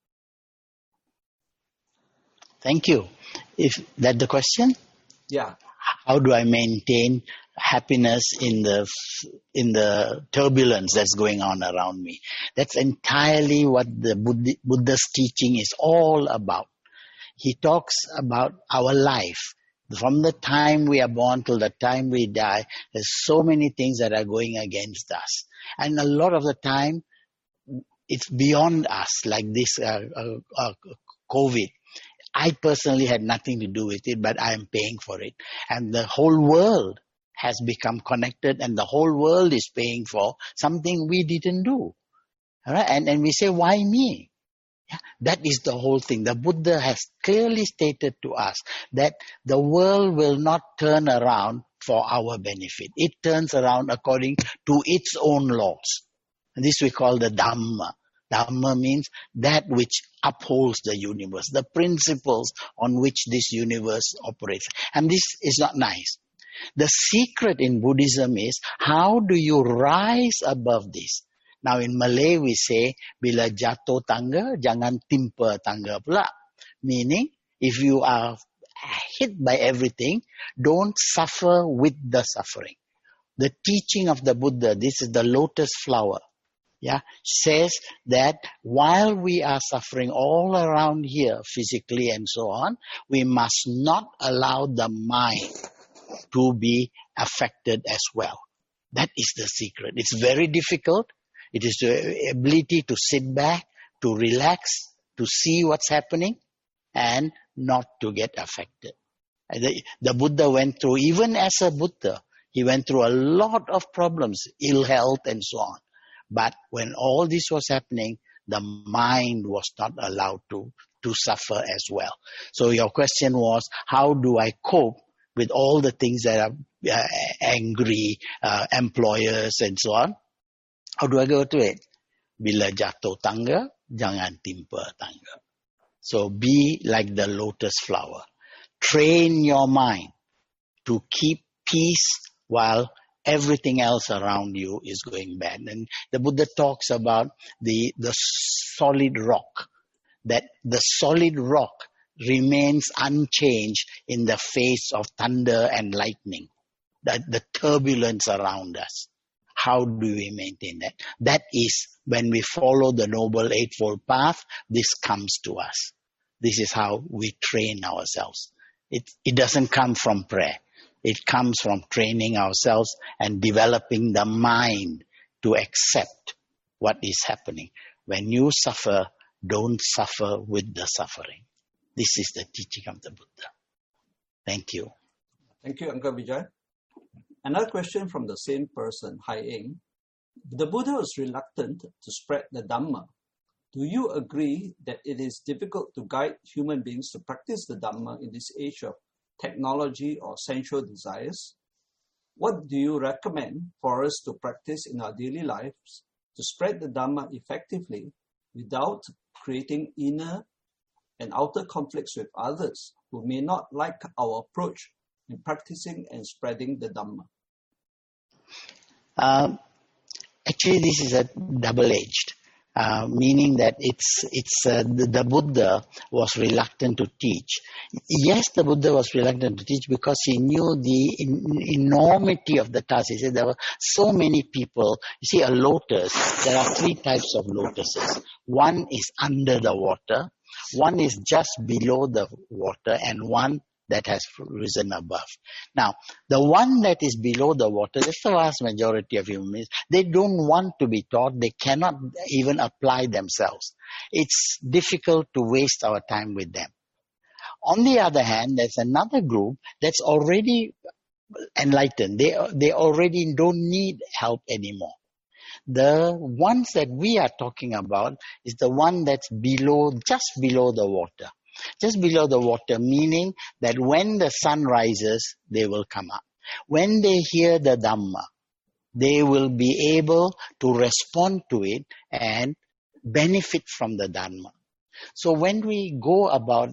Thank you. If that's the question? Yeah. How do I maintain happiness in the in the turbulence that's going on around me? That's entirely what the Buddha, Buddha's teaching is all about. He talks about our life. From the time we are born till the time we die, there's so many things that are going against us. And a lot of the time, it's beyond us, like this uh, uh, uh, COVID. I personally had nothing to do with it, but I am paying for it. And the whole world has become connected, and the whole world is paying for something we didn't do. All right? And, and we say, why me? Yeah, that is the whole thing. The Buddha has clearly stated to us that the world will not turn around for our benefit. It turns around according to its own laws. And this we call the Dhamma. Dhamma means that which upholds the universe, the principles on which this universe operates. And this is not nice. The secret in Buddhism is, how do you rise above this? Now in Malay we say, bila jatuh tangga, jangan timpa tangga pula. Meaning, if you are hit by everything, don't suffer with the suffering. The teaching of the Buddha, this is the lotus flower. Yeah, says that while we are suffering all around here, physically and so on, we must not allow the mind to be affected as well. That is the secret. It's very difficult. It is the ability to sit back, to relax, to see what's happening, and not to get affected. The, the Buddha went through, even as a Buddha, he went through a lot of problems, ill health and so on. But when all this was happening, the mind was not allowed to, to suffer as well. So your question was, how do I cope with all the things that are uh, angry uh, employers and so on? How do I go to it? Bila jatuh tangga, jangan timpa tangga. So be like the lotus flower. Train your mind to keep peace while everything else around you is going bad. And the Buddha talks about the, the solid rock, that the solid rock remains unchanged in the face of thunder and lightning, the, the turbulence around us. How do we maintain that? That is when we follow the Noble Eightfold Path, this comes to us. This is how we train ourselves. It, it doesn't come from prayer. It comes from training ourselves and developing the mind to accept what is happening. When you suffer, don't suffer with the suffering. This is the teaching of the Buddha. Thank you. Thank you, Uncle Vijay. Another question from the same person, Hai Eng. The Buddha was reluctant to spread the Dhamma. Do you agree that it is difficult to guide human beings to practice the Dhamma in this age of technology or sensual desires? What do you recommend for us to practice in our daily lives to spread the Dhamma effectively without creating inner and outer conflicts with others who may not like our approach in practicing and spreading the Dhamma? Um, actually, this is a double-edged. Uh, meaning that it's it's uh, the, the Buddha was reluctant to teach. Yes, the Buddha was reluctant to teach because he knew the in, enormity of the task. He said there were so many people. You see, a lotus, there are three types of lotuses. One is under the water, one is just below the water, and one that has risen above. Now, the one that is below the water, that's the vast majority of human beings. They don't want to be taught. They cannot even apply themselves. It's difficult to waste our time with them. On the other hand, there's another group that's already enlightened. They, they already don't need help anymore. The ones that we are talking about is the one that's below, just below the water. Just below the water, meaning that when the sun rises, they will come up. When they hear the Dhamma, they will be able to respond to it and benefit from the Dhamma. So when we go about,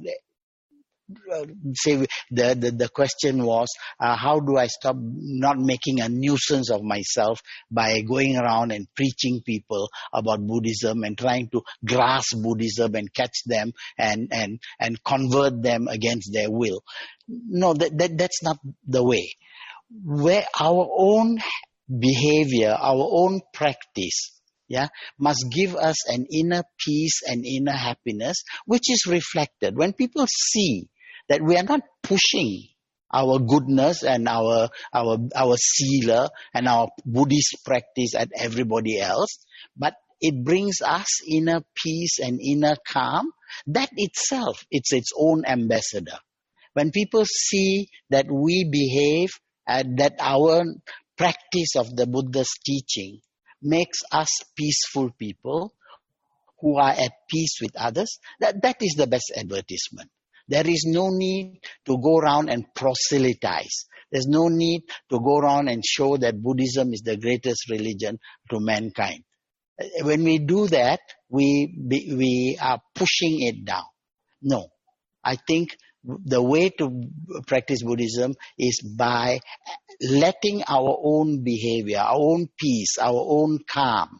uh, say, the, the, the question was, uh, how do I stop not making a nuisance of myself by going around and preaching people about Buddhism and trying to grasp Buddhism and catch them and, and, and convert them against their will. No, that, that that's not the way. Where our own behavior, our own practice, yeah, must give us an inner peace and inner happiness, which is reflected. When people see that we are not pushing our goodness and our our our sila and our Buddhist practice at everybody else, but it brings us inner peace and inner calm, that itself, it's its own ambassador. When people see that we behave and that our practice of the Buddha's teaching makes us peaceful people who are at peace with others, that, that is the best advertisement. There is no need to go around and proselytize. There's no need to go around and show that Buddhism is the greatest religion to mankind. When we do that, we we are pushing it down. No, I think the way to practice Buddhism is by letting our own behavior, our own peace, our own calm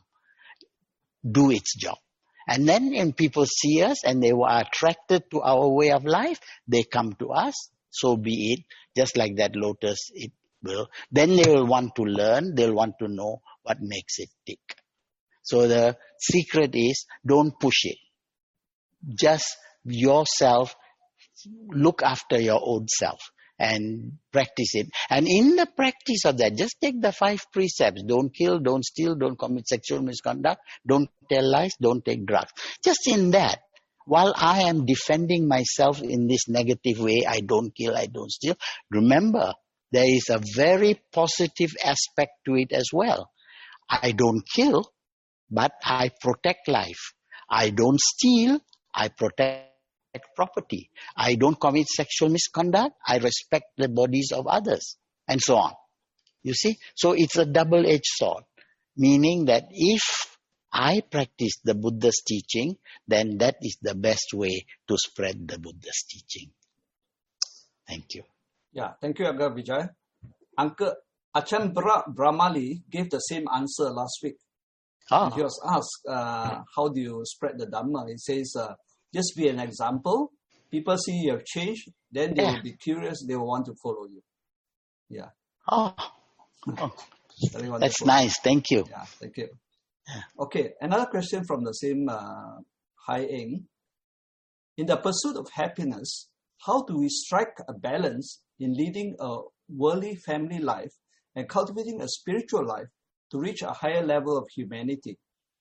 do its job. And then when people see us and they are attracted to our way of life, they come to us, so be it, just like that lotus, it will. Then they will want to learn, they'll want to know what makes it tick. So the secret is, don't push it. Just yourself, look after your own self and practice it. And in the practice of that, just take the five precepts. Don't kill, don't steal, don't commit sexual misconduct, don't tell lies, don't take drugs. Just in that, while I am defending myself in this negative way, I don't kill, I don't steal, remember, there is a very positive aspect to it as well. I don't kill, but I protect life. I don't steal, I protect property. I don't commit sexual misconduct, I respect the bodies of others, and so on. You see? So it's a double-edged sword, meaning that if I practice the Buddha's teaching, then that is the best way to spread the Buddha's teaching. Thank you. Yeah, thank you, Uncle Vijay. Uncle Achan Brahmali gave the same answer last week. Ah. He was asked, uh, how do you spread the Dhamma? He says, uh, just be an example. People see you have changed, then they Yeah. will be curious, they will want to follow you. Yeah. Oh, oh. Very That's wonderful. nice. Thank you. Yeah, thank you. Yeah. Okay, another question from the same uh, Hai Eng. In the pursuit of happiness, how do we strike a balance in leading a worldly family life and cultivating a spiritual life to reach a higher level of humanity?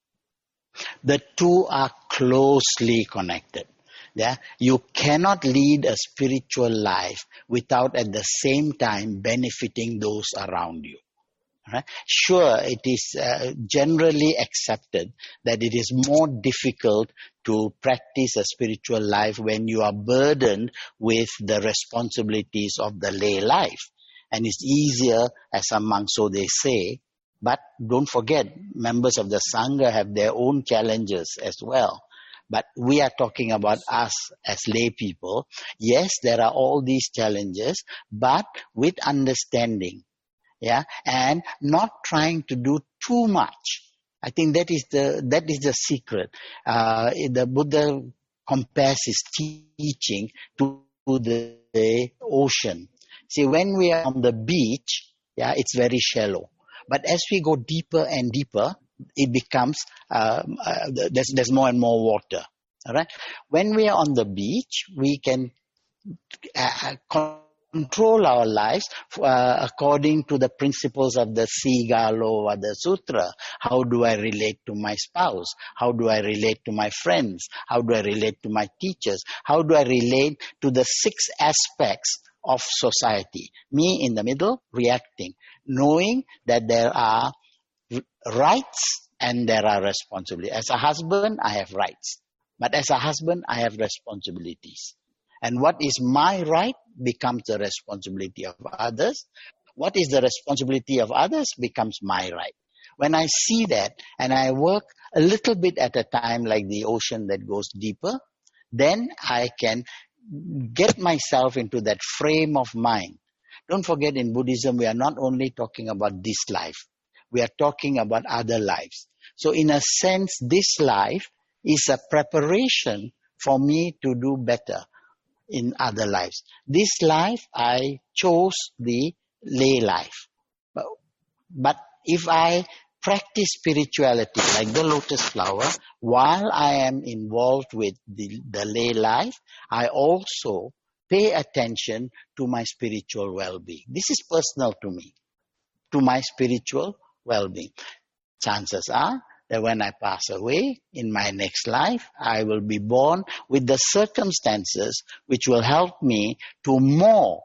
The two are closely connected. Yeah, you cannot lead a spiritual life without at the same time benefiting those around you. Right? Sure, it is uh, generally accepted that it is more difficult to practice a spiritual life when you are burdened with the responsibilities of the lay life. And it's easier as a monk, so they say. But don't forget, members of the Sangha have their own challenges as well. But we are talking about us as lay people. Yes, there are all these challenges, but with understanding. Yeah, and not trying to do too much. I think that is the that is the secret. Uh, the Buddha compares his teaching to the, the ocean. See, when we are on the beach, yeah, it's very shallow. But as we go deeper and deeper, it becomes um, uh, there's there's more and more water. All right. When we are on the beach, we can Uh, control our lives uh, according to the principles of the Sigalo Sutra. How do I relate to my spouse? How do I relate to my friends? How do I relate to my teachers? How do I relate to the six aspects of society? Me in the middle, reacting, knowing that there are rights and there are responsibilities. As a husband, I have rights. But as a husband, I have responsibilities. And what is my right becomes the responsibility of others. What is the responsibility of others becomes my right. When I see that and I work a little bit at a time like the ocean that goes deeper, then I can get myself into that frame of mind. Don't forget, in Buddhism, we are not only talking about this life. We are talking about other lives. So in a sense, this life is a preparation for me to do better in other lives. This life, I chose the lay life. But, but if I practice spirituality like the lotus flower, while I am involved with the, the lay life, I also pay attention to my spiritual well-being. This is personal to me, to my spiritual well-being. Chances are that when I pass away in my next life, I will be born with the circumstances which will help me to more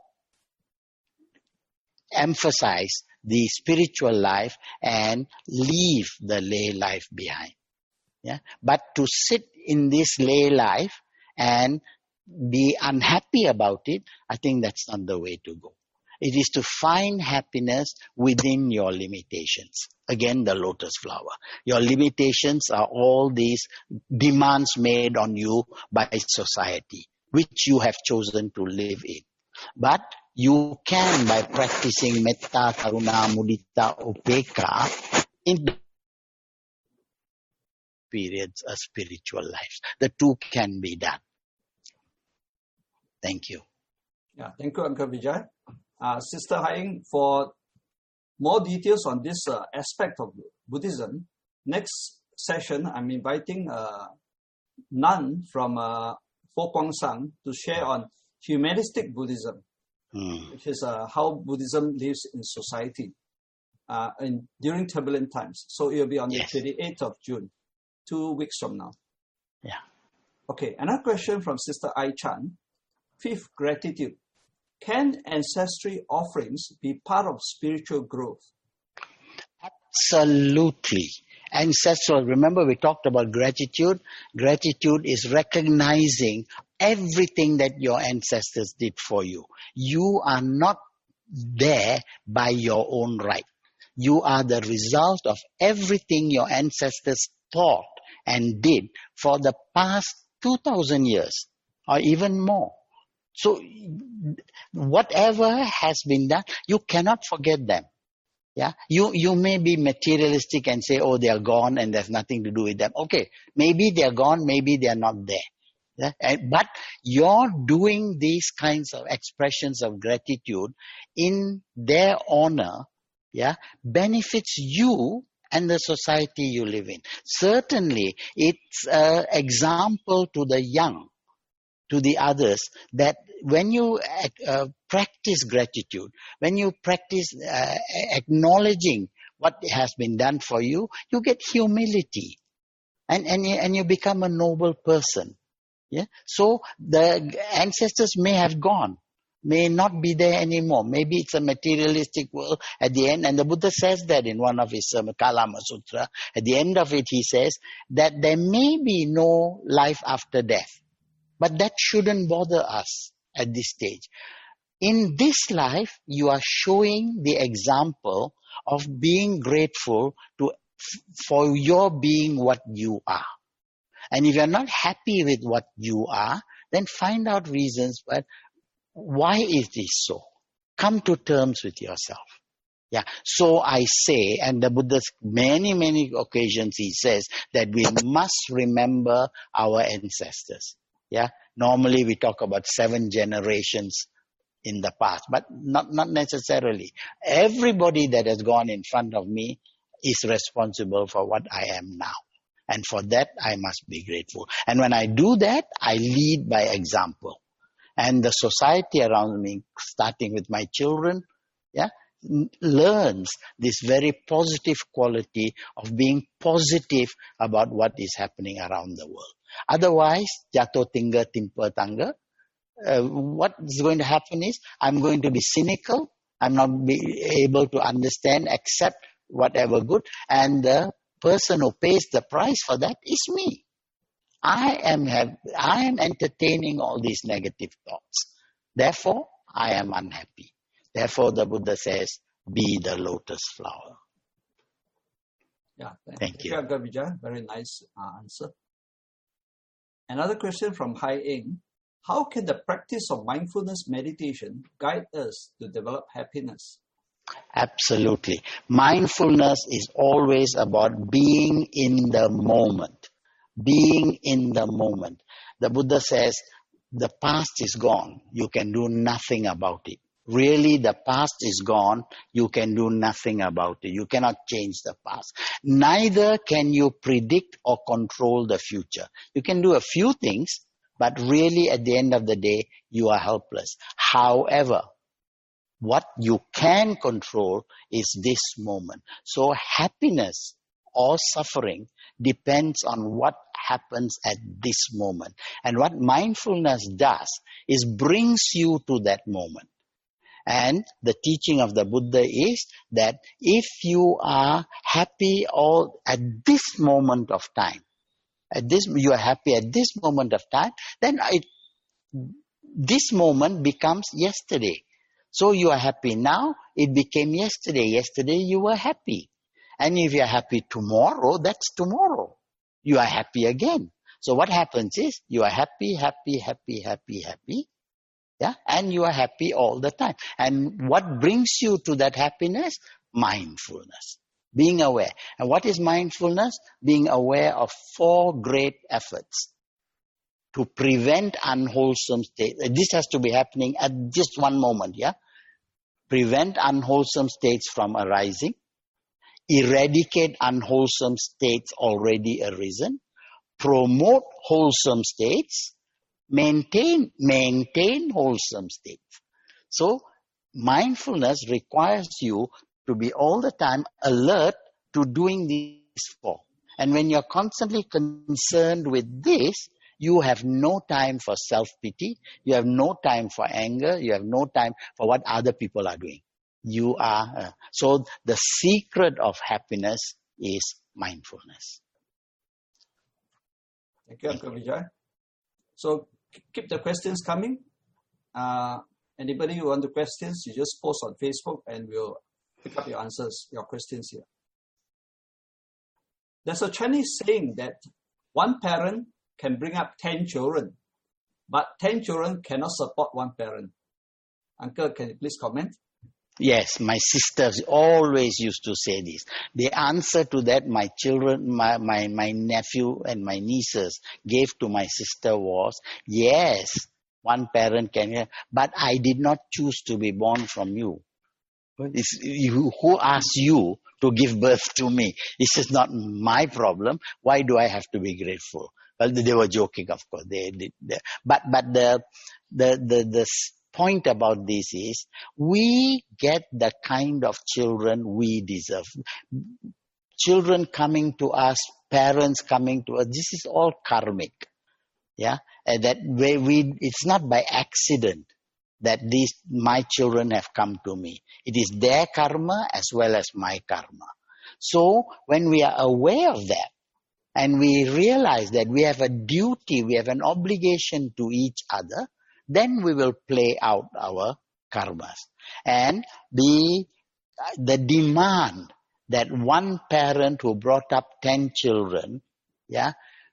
emphasize the spiritual life and leave the lay life behind. Yeah? But to sit in this lay life and be unhappy about it, I think that's not the way to go. It is to find happiness within your limitations. Again, the lotus flower. Your limitations are all these demands made on you by society, which you have chosen to live in. But you can, by practicing metta, karuna, mudita, upeka, in experience a spiritual life. The two can be done. Thank you. Yeah, thank you, Uncle Vijay. Uh, Sister Haing, for more details on this uh, aspect of Buddhism, next session I'm inviting a nun from uh, Fo Guang Sang to share on humanistic Buddhism, Hmm. which is uh, how Buddhism lives in society uh, in, during turbulent times. So it will be on Yes. the twenty-eighth of June, two weeks from now. Yeah. Okay, another question from Sister Ai Chan. Fifth, gratitude. Can ancestry offerings be part of spiritual growth? Absolutely. Ancestral, remember we talked about gratitude. Gratitude is recognizing everything that your ancestors did for you. You are not there by your own right. You are the result of everything your ancestors thought and did for the past two thousand years or even more. So whatever has been done, you cannot forget them. Yeah, you, you may be materialistic and say, oh, they are gone and there's nothing to do with them. Okay, maybe they are gone, maybe they are not there. Yeah? And, but you're doing these kinds of expressions of gratitude in their honor, yeah, benefits you and the society you live in. Certainly, it's an example to the young, to the others, that when you uh, practice gratitude, when you practice uh, acknowledging what has been done for you, you get humility, and and you, and you become a noble person. Yeah. So the ancestors may have gone, may not be there anymore. Maybe it's a materialistic world at the end, and the Buddha says that in one of his um, Kalama Sutra. At the end of it, he says that there may be no life after death. But that shouldn't bother us at this stage. In this life, you are showing the example of being grateful to for your being what you are. And if you're not happy with what you are, then find out reasons, but why is this so? Come to terms with yourself. Yeah. So I say, and the Buddha, many, many occasions he says that we must remember our ancestors. Yeah, normally we talk about seven generations in the past, but not, not necessarily. Everybody that has gone in front of me is responsible for what I am now. And for that, I must be grateful. And when I do that, I lead by example. And the society around me, starting with my children, yeah, learns this very positive quality of being positive about what is happening around the world. Otherwise, jatuh tinggal timpa tangga, uh, what is going to happen is I'm going to be cynical. I'm not be able to understand, accept whatever good. And the person who pays the price for that is me. I am have, I am entertaining all these negative thoughts. Therefore, I am unhappy. Therefore, the Buddha says, be the lotus flower. Yeah, thank, thank you. Thank you, Vijay. Very nice uh, answer. Another question from Hai Eng. How can the practice of mindfulness meditation guide us to develop happiness? Absolutely. Mindfulness is always about being in the moment. Being in the moment. The Buddha says, the past is gone. You can do nothing about it. Really, the past is gone. You can do nothing about it. You cannot change the past. Neither can you predict or control the future. You can do a few things, but really at the end of the day, you are helpless. However, what you can control is this moment. So happiness or suffering depends on what happens at this moment. And what mindfulness does is brings you to that moment. And the teaching of the Buddha is that if you are happy all at this moment of time, at this you are happy at this moment of time, then it, this moment becomes yesterday. So you are happy now, it became yesterday. Yesterday you were happy. And if you are happy tomorrow, that's tomorrow. You are happy again. So what happens is you are happy, happy, happy, happy, happy. Yeah, and you are happy all the time. And what brings you to that happiness? Mindfulness. Being aware. And what is mindfulness? Being aware of four great efforts to prevent unwholesome states. This has to be happening at just one moment, yeah? Prevent unwholesome states from arising. Eradicate unwholesome states already arisen. Promote wholesome states. Maintain, maintain wholesome states. So, mindfulness requires you to be all the time alert to doing these four. And when you're constantly concerned with this, you have no time for self-pity, you have no time for anger, you have no time for what other people are doing. You are, uh, so the secret of happiness is mindfulness. Thank you, Uncle Vijay. So keep the questions coming. Uh, anybody who want the questions, you just post on Facebook and we'll pick up your answers, your questions here. There's a Chinese saying that one parent can bring up ten children, but ten children cannot support one parent. Uncle, can you please comment? Yes, my sisters always used to say this. The answer to that my children, my, my, my nephew and my nieces gave to my sister was, yes, one parent can, but I did not choose to be born from you. It's, you who asked you to give birth to me? This is not my problem. Why do I have to be grateful? Well, they were joking, of course. They did, they, but but the the the the point about this is we get the kind of children we deserve. Children coming to us, parents coming to us. This is all karmic. Yeah, and that way we. It's not by accident that these my children have come to me. It is their karma as well as my karma. So when we are aware of that, and we realize that we have a duty, we have an obligation to each other, then we will play out our karmas. And the, the demand that one parent who brought up ten children, yeah,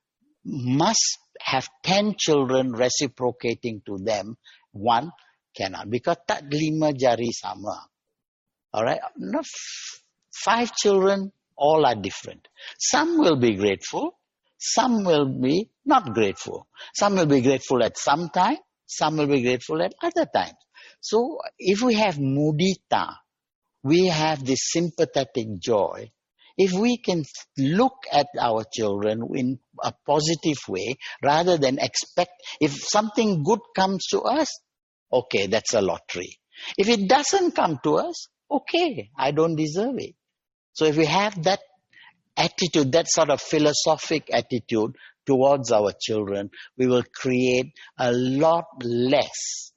must have ten children reciprocating to them, one cannot. Because tak lima jari sama. Alright? No, five children, all are different. Some will be grateful, some will be not grateful. Some will be grateful at some time, some will be grateful at other times. So if we have mudita, we have this sympathetic joy. If we can look at our children in a positive way, rather than expect, if something good comes to us, okay, that's a lottery. If it doesn't come to us, okay, I don't deserve it. So if we have that attitude, that sort of philosophic attitude towards our children, we will create a lot less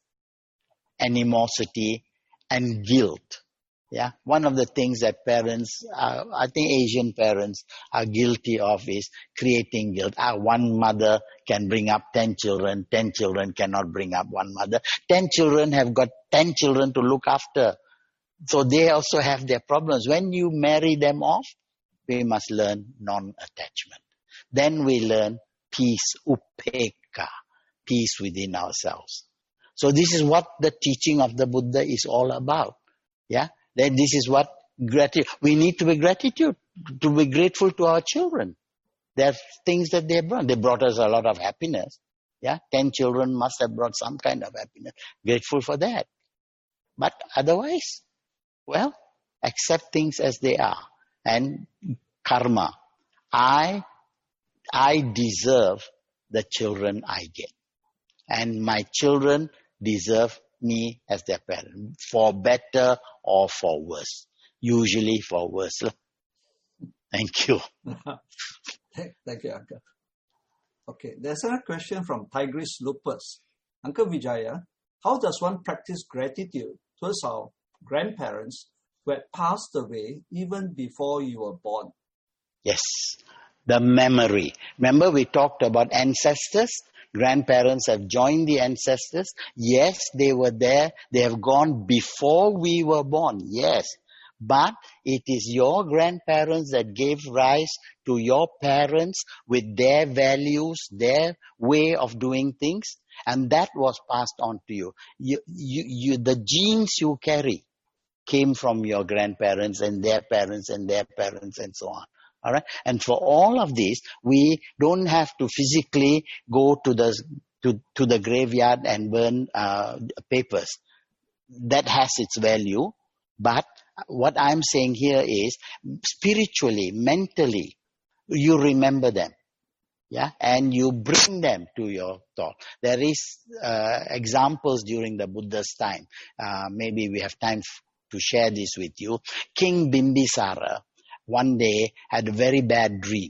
animosity and guilt. Yeah, one of the things that parents, uh, I think Asian parents are guilty of is creating guilt. Ah, one mother can bring up ten children, ten children cannot bring up one mother. Ten children have got ten children to look after. So they also have their problems. When you marry them off, we must learn non-attachment. Then we learn peace, upekkha, peace within ourselves. So this is what the teaching of the Buddha is all about. Yeah. Then this is what gratitude, we need to be gratitude, to be grateful to our children. There are things that they brought. They brought us a lot of happiness. Yeah. Ten children must have brought some kind of happiness. Grateful for that. But otherwise, well, accept things as they are. And karma. I, I deserve the children I get. And my children deserve me as their parent, for better or for worse. Usually for worse. Thank you. Thank you, Uncle. Okay, there's another question from Tigris Lupus. Uncle Vijaya, how does one practice gratitude towards our grandparents who had passed away even before you were born? Yes, the memory. Remember we talked about ancestors? Grandparents have joined the ancestors. Yes, they were there. They have gone before we were born. Yes. But it is your grandparents that gave rise to your parents with their values, their way of doing things. And that was passed on to you. You, you, you. The genes you carry came from your grandparents and their parents and their parents and so on. All right, and for all of this, we don't have to physically go to the to, to the graveyard and burn uh, papers. That has its value, but what I'm saying here is spiritually, mentally, you remember them, yeah, and you bring them to your thought. There is uh, examples during the Buddha's time. Uh, maybe we have time f- to share this with you. King Bimbisara one day had a very bad dream.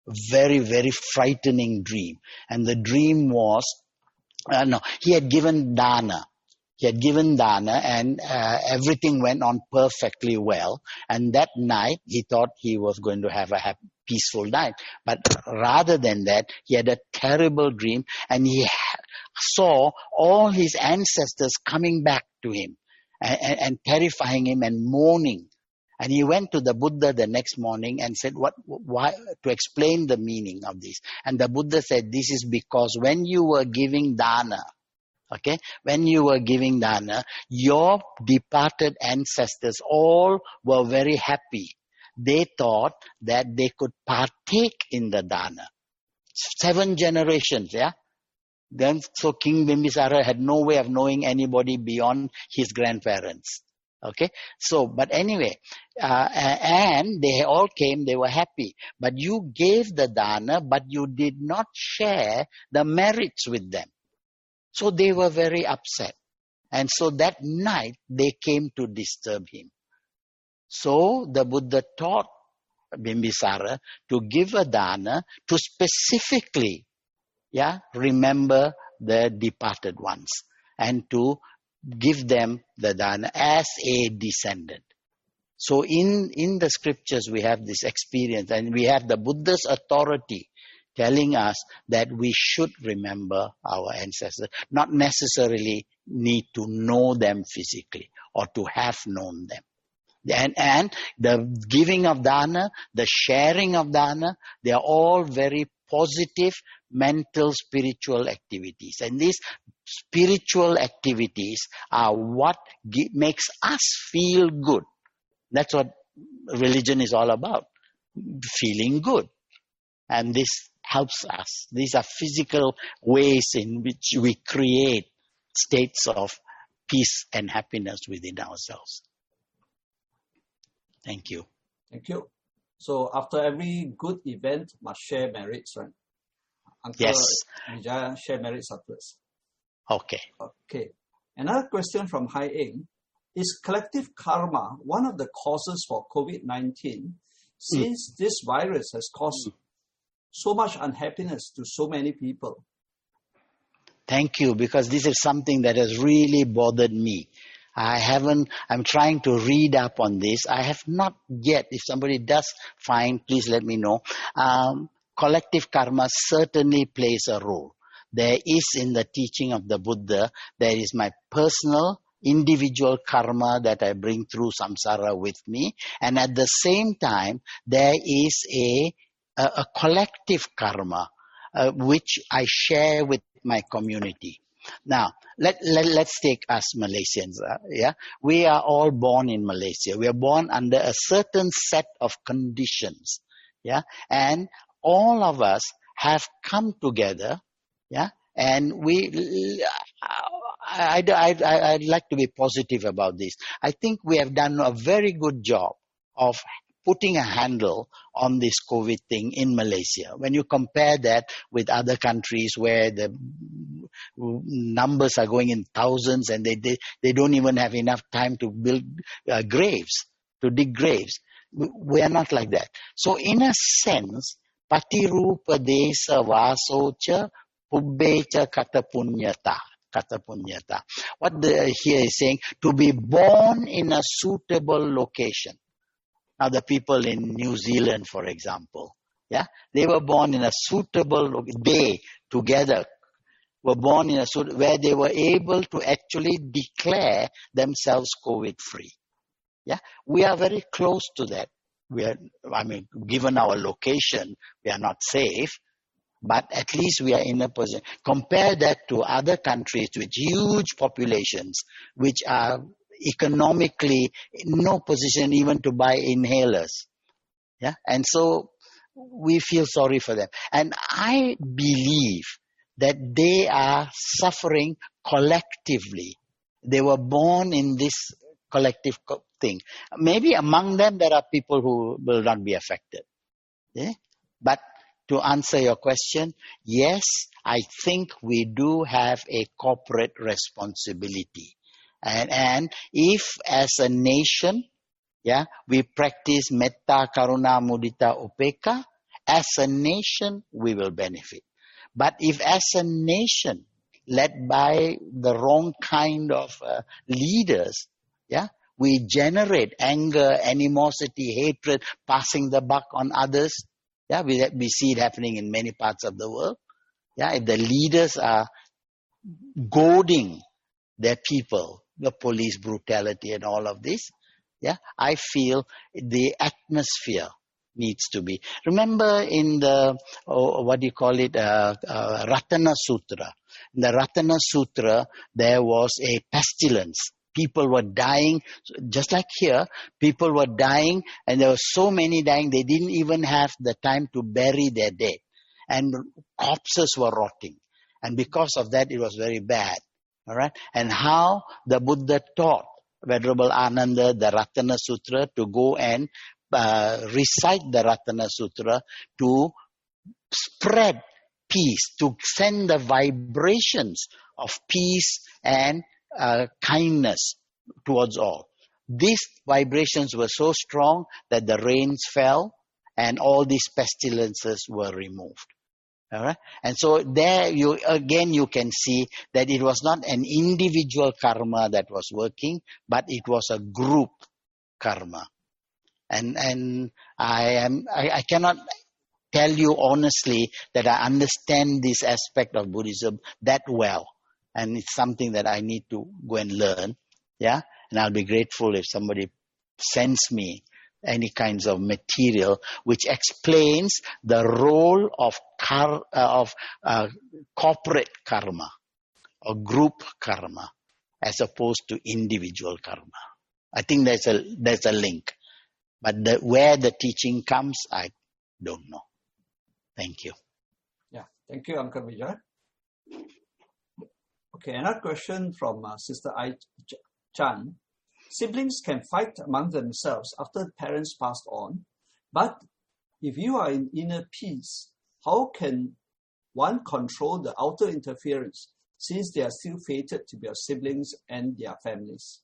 very, very frightening dream. And the dream was, uh, no, he had given dana. He had given dana and uh, everything went on perfectly well. And that night, he thought he was going to have a happy, peaceful night. But rather than that, he had a terrible dream and he ha- saw all his ancestors coming back to him and, and, and terrifying him and mourning. And he went to the Buddha the next morning and said, "What? Why?" to explain the meaning of this. And the Buddha said, "This is because when you were giving dana, okay, when you were giving dana, your departed ancestors all were very happy. They thought that they could partake in the dana. Seven generations, yeah." Then, so King Bimbisara had no way of knowing anybody beyond his grandparents. Okay, so, but anyway, uh, and they all came, they were happy. But you gave the dana, but you did not share the merits with them. So they were very upset. And so that night, they came to disturb him. So the Buddha taught Bimbisara to give a dana to specifically, yeah, remember the departed ones and to give them the dana as a descendant. So in, in the scriptures we have this experience and we have the Buddha's authority telling us that we should remember our ancestors, not necessarily need to know them physically or to have known them. And, and the giving of dana, the sharing of dana, they are all very positive mental, spiritual activities. And these spiritual activities are what gi- makes us feel good. That's what religion is all about, feeling good. And this helps us. These are physical ways in which we create states of peace and happiness within ourselves. Thank you. Thank you. So after every good event, must share merits, right? Uncle Yes. Vijaya, share merits afterwards. Okay. Okay. Another question from Hai Eng. Is collective karma one of the causes for COVID nineteen since mm. this virus has caused mm. so much unhappiness to so many people? Thank you, because this is something that has really bothered me. I haven't, I'm trying to read up on this. I have not yet. If somebody does find, please let me know. Um, collective karma certainly plays a role. There is in the teaching of the Buddha, there is my personal, individual karma that I bring through samsara with me. And at the same time, there is a, a, a collective karma, uh, which I share with my community. Now, let, let, let's take us Malaysians. Uh, yeah, we are all born in Malaysia. We are born under a certain set of conditions. Yeah, and all of us have come together. Yeah, and we, I, I, I, I'd like to be positive about this. I think we have done a very good job of putting a handle on this COVID thing in Malaysia. When you compare that with other countries where the numbers are going in thousands and they, they, they don't even have enough time to build uh, graves, to dig graves. We are not like that. So in a sense, patirupa desa vasocha pubbecha kata punyata. Kata punyata. What the, here is saying, to be born in a suitable location. Now the people in New Zealand, for example, yeah, they were born in a suitable, they together were born in a suit where they were able to actually declare themselves COVID-free. Yeah, we are very close to that. We are, I mean, given our location, we are not safe, but at least we are in a position. Compare that to other countries with huge populations, which are economically in no position even to buy inhalers. Yeah, and so we feel sorry for them. And I believe that they are suffering collectively. They were born in this collective thing. Maybe among them there are people who will not be affected. Yeah? But to answer your question, yes, I think we do have a corporate responsibility. And, and if as a nation, yeah, we practice metta, karuna, mudita, upeka, as a nation, we will benefit. But if as a nation, led by the wrong kind of uh, leaders, yeah, we generate anger, animosity, hatred, passing the buck on others. Yeah, we, we see it happening in many parts of the world. Yeah, if the leaders are goading their people, the police brutality and all of this, yeah, I feel the atmosphere needs to be. Remember in the, oh, what do you call it, uh, uh, Ratana Sutra. In the Ratana Sutra, there was a pestilence. People were dying, just like here, people were dying, and there were so many dying, they didn't even have the time to bury their dead. And corpses were rotting. And because of that, it was very bad. All right? And how the Buddha taught Venerable Ananda, the Ratana Sutra, to go and uh, recite the Ratana Sutra to spread peace, to send the vibrations of peace and uh, kindness towards all. These vibrations were so strong that the rains fell and all these pestilences were removed. All right? And so there you again you can see that it was not an individual karma that was working, but it was a group karma. And and I am I, I cannot tell you honestly that I understand this aspect of Buddhism that well. And it's something that I need to go and learn. Yeah? And I'll be grateful if somebody sends me any kinds of material which explains the role of car, uh, of uh, corporate karma or group karma as opposed to individual karma. I think there's a there's a link, but the, where the teaching comes, I don't know. Thank you. Yeah, thank you, Uncle Vijay. Okay, another question from uh, Sister Ai Chan. Siblings can fight among themselves after parents passed on, but if you are in inner peace, how can one control the outer interference since they are still fated to be your siblings and their families?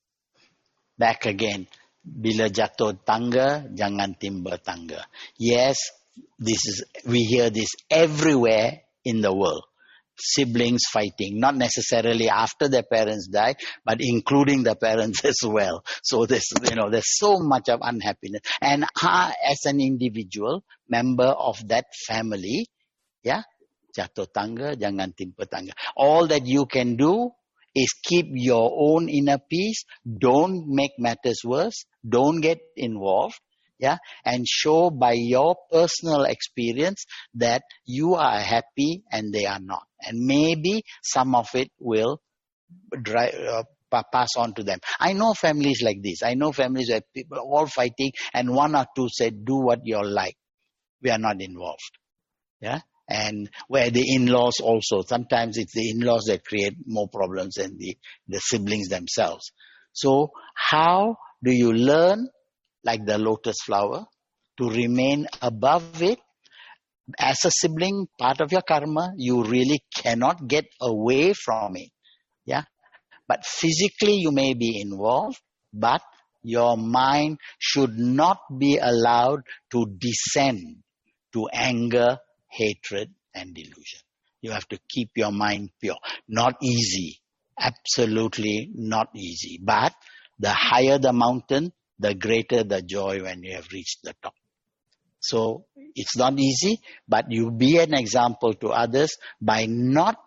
Back again, bila jatuh tangga, jangan timba tangga. Yes, this is we hear this everywhere in the world. Siblings fighting, not necessarily after their parents die, but including the parents as well. So there's, you know, there's so much of unhappiness. And uh, as an individual member of that family, yeah, jatuh tangga, jangan timpa tangga. All that you can do is keep your own inner peace. Don't make matters worse. Don't get involved. Yeah, and show by your personal experience that you are happy and they are not. And maybe some of it will dry, uh, pass on to them. I know families like this. I know families where people are all fighting and one or two said, do what you like. We are not involved. Yeah, and where the in-laws also, sometimes it's the in-laws that create more problems than the, the siblings themselves. So how do you learn, like the lotus flower, to remain above it? As a sibling, part of your karma, you really cannot get away from it. Yeah, but physically you may be involved, but your mind should not be allowed to descend to anger, hatred, and delusion. You have to keep your mind pure. Not easy. Absolutely not easy. But the higher the mountain, the greater the joy when you have reached the top. So it's not easy, but you be an example to others by not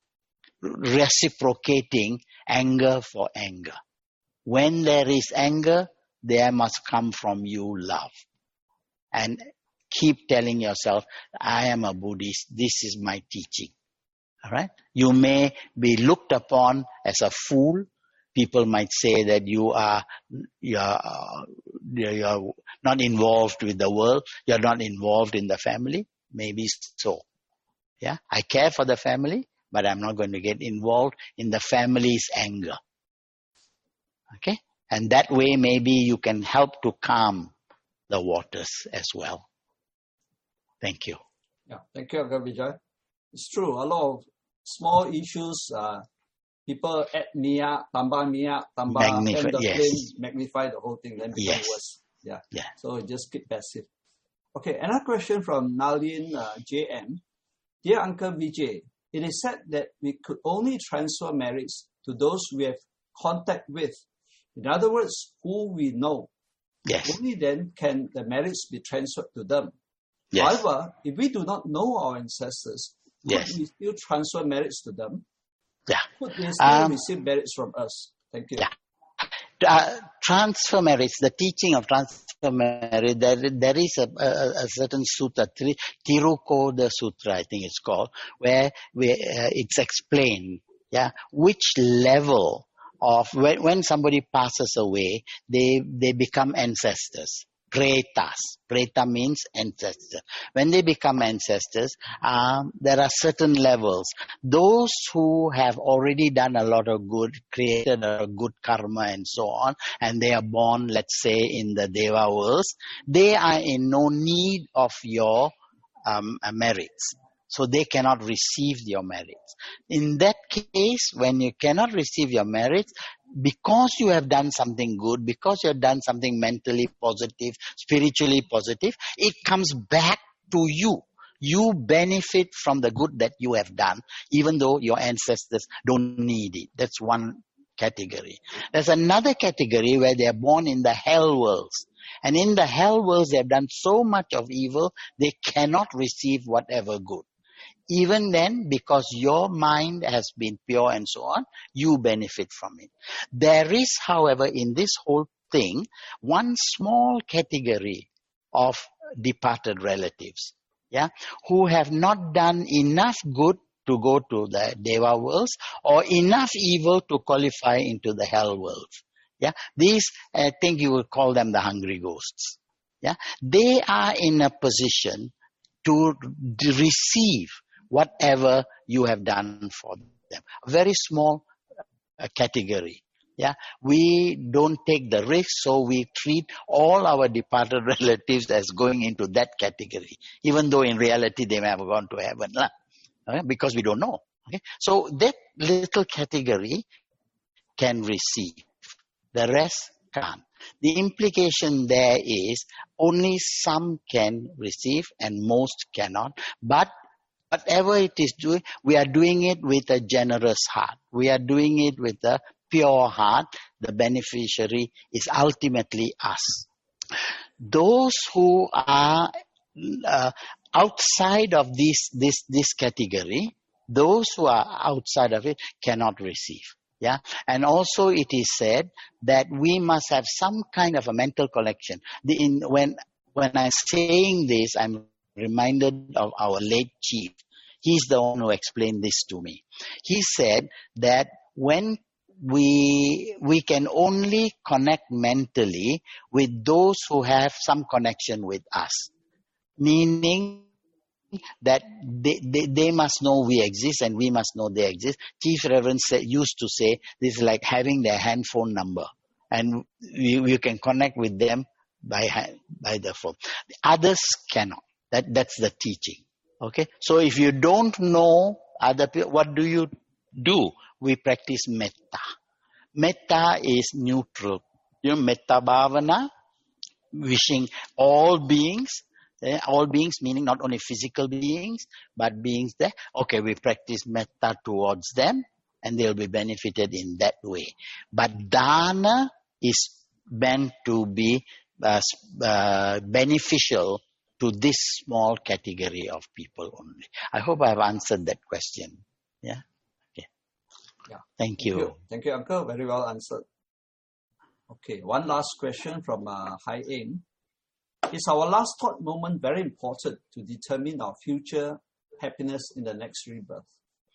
reciprocating anger for anger. When there is anger, there must come from you love. And keep telling yourself, I am a Buddhist, this is my teaching. All right? You may be looked upon as a fool. People might say that you are you are, you are not involved with the world. You are not involved in the family. Maybe so. Yeah, I care for the family, but I'm not going to get involved in the family's anger. Okay, and that way maybe you can help to calm the waters as well. Thank you. Yeah, thank you, Uncle Vijay. It's true. A lot of small issues. Uh, People add niya, tambah niya, tambah Magnify, the yes. flame, magnify the whole thing, then become yes. worse. Yeah. yeah. So just keep passive. Okay, another question from Nalin uh, J M. Dear Uncle Vijay, it is said that we could only transfer merits to those we have contact with. In other words, who we know. Yes. Only then can the merits be transferred to them. Yes. However, if we do not know our ancestors, could Yes. we still transfer merits to them? Yeah. Could they still Um, receive merits from us? Thank you. Yeah. Uh, transfer merits, the teaching of transfer merit, there, there is a, a, a certain sutra, Tirukoda Sutra, I think it's called, where we, uh, it's explained, yeah, which level of, when, when somebody passes away, they, they become ancestors. Pretas. Preta means ancestor. When they become ancestors, um, there are certain levels. Those who have already done a lot of good, created a good karma and so on, and they are born, let's say, in the Deva worlds, they are in no need of your um, merits. So they cannot receive your merits. In that case, when you cannot receive your merits, because you have done something good, because you have done something mentally positive, spiritually positive, it comes back to you. You benefit from the good that you have done, even though your ancestors don't need it. That's one category. There's another category where they are born in the hell worlds. And in the hell worlds, they have done so much of evil, they cannot receive whatever good. Even then, because your mind has been pure and so on, you benefit from it. There is, however, in this whole thing, one small category of departed relatives, yeah, who have not done enough good to go to the Deva worlds or enough evil to qualify into the hell worlds. Yeah, these, I think you will call them the hungry ghosts. Yeah, they are in a position to receive whatever you have done for them. A very small uh, category. Yeah, we don't take the risk, so we treat all our departed relatives as going into that category, even though in reality they may have gone to heaven, okay? Because we don't know. Okay? So that little category can receive. The rest can't. The implication there is only some can receive and most cannot. But whatever it is doing, we are doing it with a generous heart. We are doing it with a pure heart. The beneficiary is ultimately us. Those who are uh, outside of this, this, this category, those who are outside of it cannot receive. Yeah, and also it is said that we must have some kind of a mental connection. The, in, when when I'm saying this, I'm reminded of our late chief. He's the one who explained this to me. He said that when we we can only connect mentally with those who have some connection with us, meaning that they, they, they must know we exist and we must know they exist. Chief Reverend say, used to say, this is like having their handphone number, and you, you can connect with them by by the phone. The others cannot. That that's the teaching. Okay, so if you don't know other people, what do you do? We practice metta. Metta is neutral. You know, metta bhavana, wishing all beings. Uh, all beings meaning not only physical beings, but beings there. Okay, we practice metta towards them, and they'll be benefited in that way. But dana is meant to be uh, uh, beneficial to this small category of people only. I hope I have answered that question. Yeah. Okay. Yeah. Thank, Thank you. you. Thank you, Uncle. Very well answered. Okay. One last question from uh, Hai Aim. Is our last thought moment very important to determine our future happiness in the next rebirth?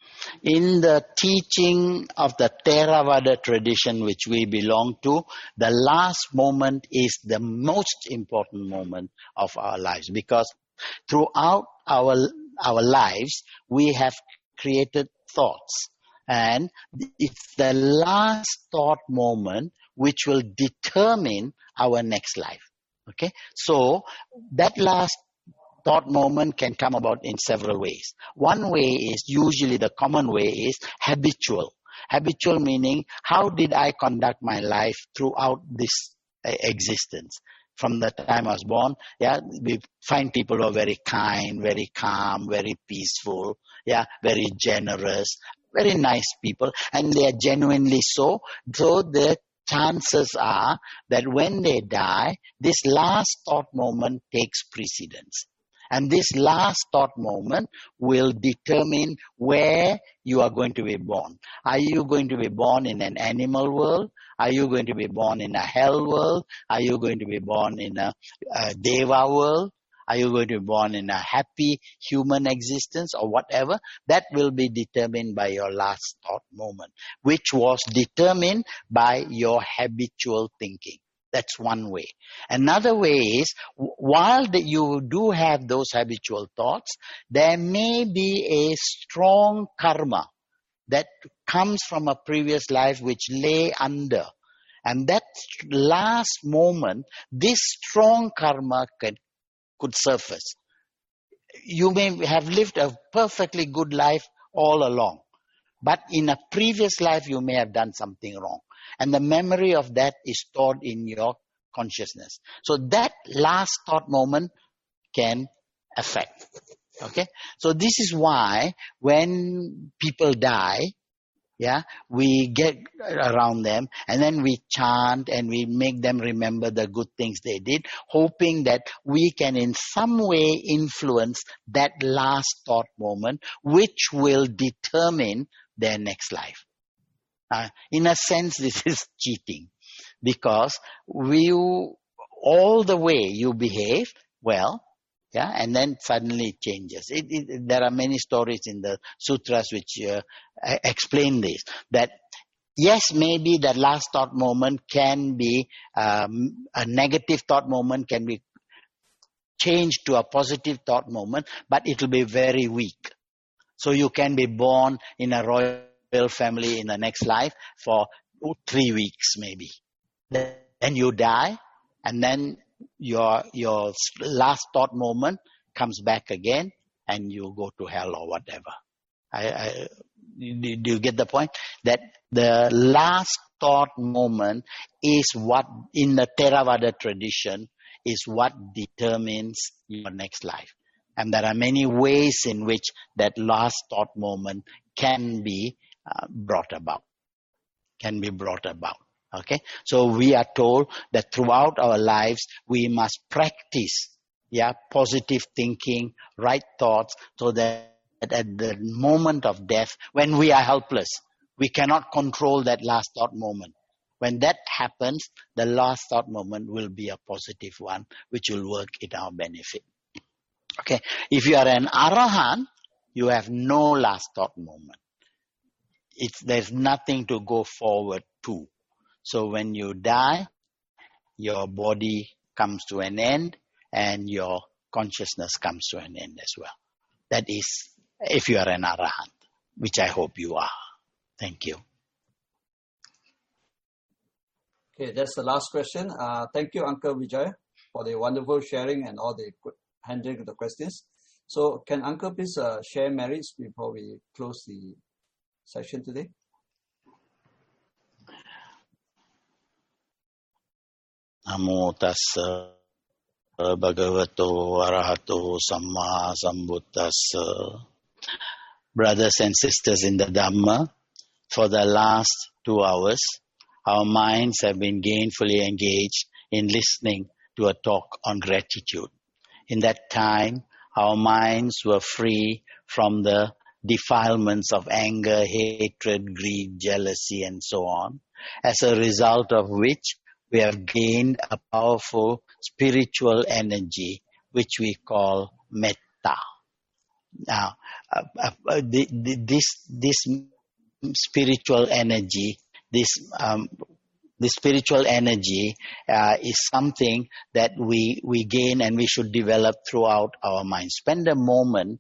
In the teaching of the Theravada tradition which we belong to, the last moment is the most important moment of our lives, because throughout our, our lives we have created thoughts, and it's the last thought moment which will determine our next life. Okay, so that last thought moment can come about in several ways. One way is, usually the common way is habitual. Habitual meaning, how did I conduct my life throughout this uh, existence? from the time I was born, yeah, we find people who are very kind, very calm, very peaceful, yeah, very generous, very nice people, and they are genuinely so. So the chances are that when they die, this last thought moment takes precedence. And this last thought moment will determine where you are going to be born. Are you going to be born in an animal world? Are you going to be born in a hell world? Are you going to be born in a, a Deva world? Are you going to be born in a happy human existence or whatever? That will be determined by your last thought moment, which was determined by your habitual thinking. That's one way. Another way is, while the, you do have those habitual thoughts, there may be a strong karma that comes from a previous life which lay under. And that last moment, this strong karma could, could surface. You may have lived a perfectly good life all along, but in a previous life you may have done something wrong. And the memory of that is stored in your consciousness. So that last thought moment can affect. Okay? So this is why when people die, yeah, we get around them and then we chant and we make them remember the good things they did, hoping that we can in some way influence that last thought moment, which will determine their next life. Uh, in a sense, this is cheating, because we, all the way you behave well, yeah, and then suddenly it changes. It, it, there are many stories in the sutras which uh, explain this, that yes, maybe that last thought moment can be, um, a negative thought moment can be changed to a positive thought moment, but it will be very weak. So you can be born in a royal family in the next life for oh, three weeks maybe. Then you die, and then your your last thought moment comes back again, and you go to hell or whatever. I, I, do you get the point? That the last thought moment is what, in the Theravada tradition, is what determines your next life. And there are many ways in which that last thought moment can be uh, brought about. Can be brought about. Okay? So we are told that throughout our lives, we must practice, yeah, positive thinking, right thoughts, so that at the moment of death, when we are helpless, we cannot control that last thought moment. When that happens, the last thought moment will be a positive one, which will work in our benefit. Okay, if you are an arahant, you have no last thought moment. It's, there's nothing to go forward to. So when you die, your body comes to an end and your consciousness comes to an end as well. That is, if you are an arahant, which I hope you are. Thank you. Okay, that's the last question. Uh, thank you, Uncle Vijay, for the wonderful sharing and all the handling of the questions. So can Uncle please uh, share merits before we close the session today? Namo tassa bhagavato arahato samma sambuddhassa. Brothers and sisters in the Dhamma, for the last two hours, our minds have been gainfully engaged in listening to a talk on gratitude. In that time, our minds were free from the defilements of anger, hatred, greed, jealousy, and so on, as a result of which we have gained a powerful spiritual energy, which we call metta. Now, uh, uh, the, the, this, this spiritual energy, this um, the spiritual energy uh, is something that we we gain and we should develop throughout our mind. Spend a moment.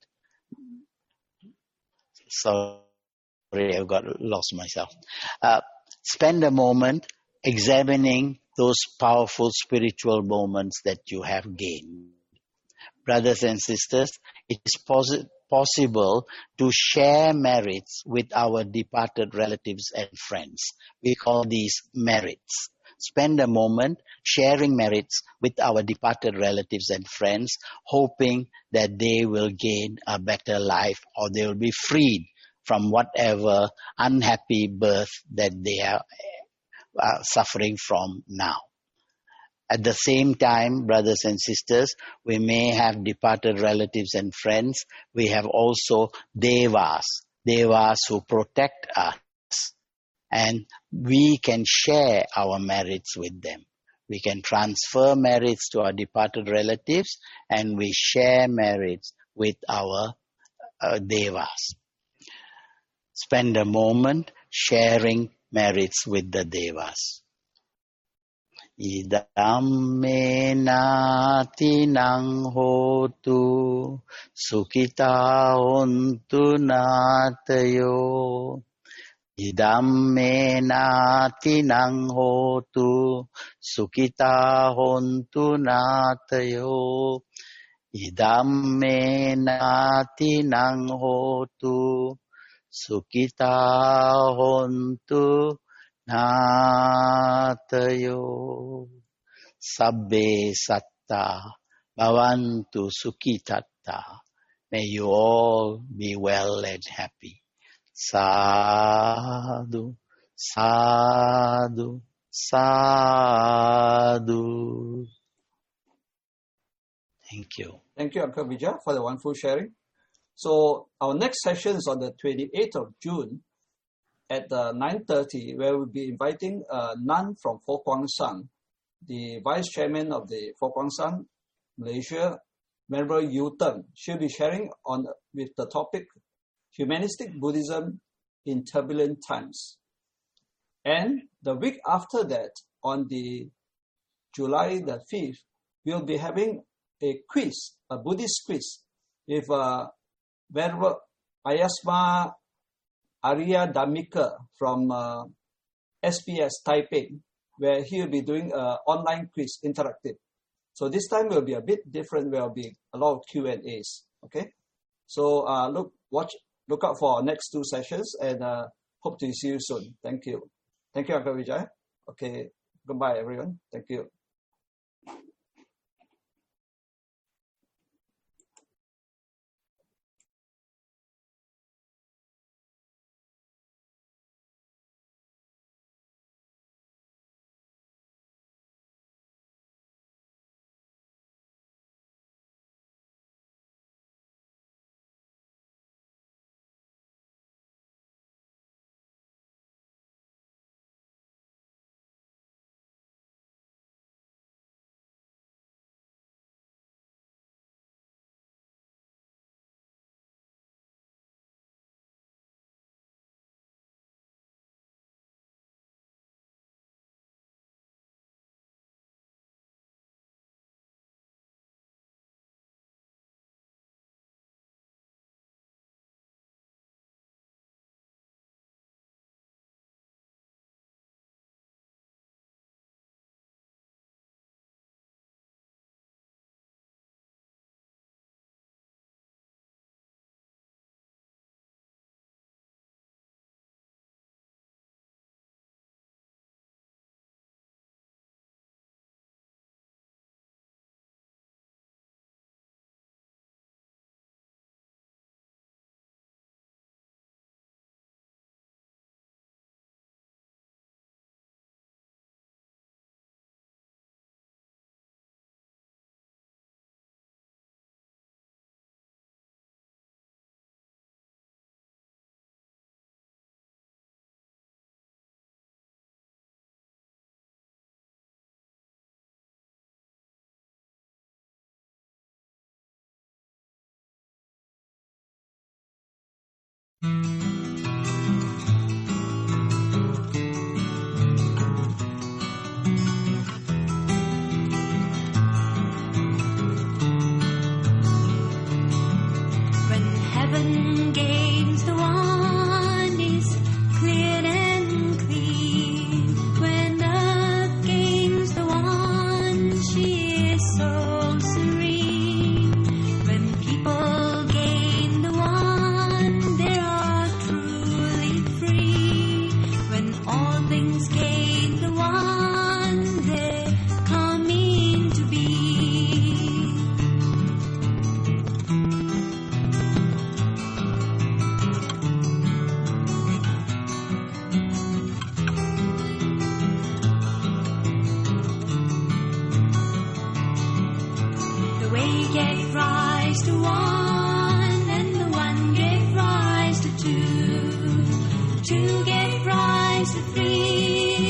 Sorry, I've got lost myself. Uh, spend a moment examining those powerful spiritual moments that you have gained. Brothers and sisters, it is posi- possible to share merits with our departed relatives and friends. We call these merits. spend a moment sharing merits with our departed relatives and friends, hoping that they will gain a better life or they will be freed from whatever unhappy birth that they are uh, suffering from now. At the same time, brothers and sisters, we may have departed relatives and friends. We have also devas, devas who protect us. And we can share our merits with them. We can transfer merits to our departed relatives, and we share merits with our uh, devas. Spend a moment sharing merits with the devas. Idam me nati nang hotu sukita hontu natayo. Idam me nati nang hotu sukita hontu natayo. Idam me nati nang hotu sukita hontu natayo. Sabbe satta bhavantu sukhitatta. May you all be well and happy. Sadhu, sadhu, sadhu. Thank you. Thank you, Uncle Vijay, for the wonderful sharing. So our next session is on the twenty-eighth of June at uh, nine thirty, where we'll be inviting a nun from Fo Guang Sang, the Vice Chairman of the Fo Guang Sang, Malaysia, Venerable Yu Teng. She'll be sharing on with the topic Humanistic Buddhism in Turbulent Times. And the week after that, on the July the fifth, we'll be having a quiz, a Buddhist quiz, with uh, Venerable Ayasma Arya Dhammika from uh, S P S Taipei, where he'll be doing an online quiz, interactive. So this time will be a bit different. There will be a lot of Q and A's. Okay, so uh, look, watch, look out for our next two sessions, and uh, hope to see you soon. Thank you. Thank you, Uncle Vijay. Okay, goodbye, everyone. Thank you. When people gain the one, they are true. shine so free.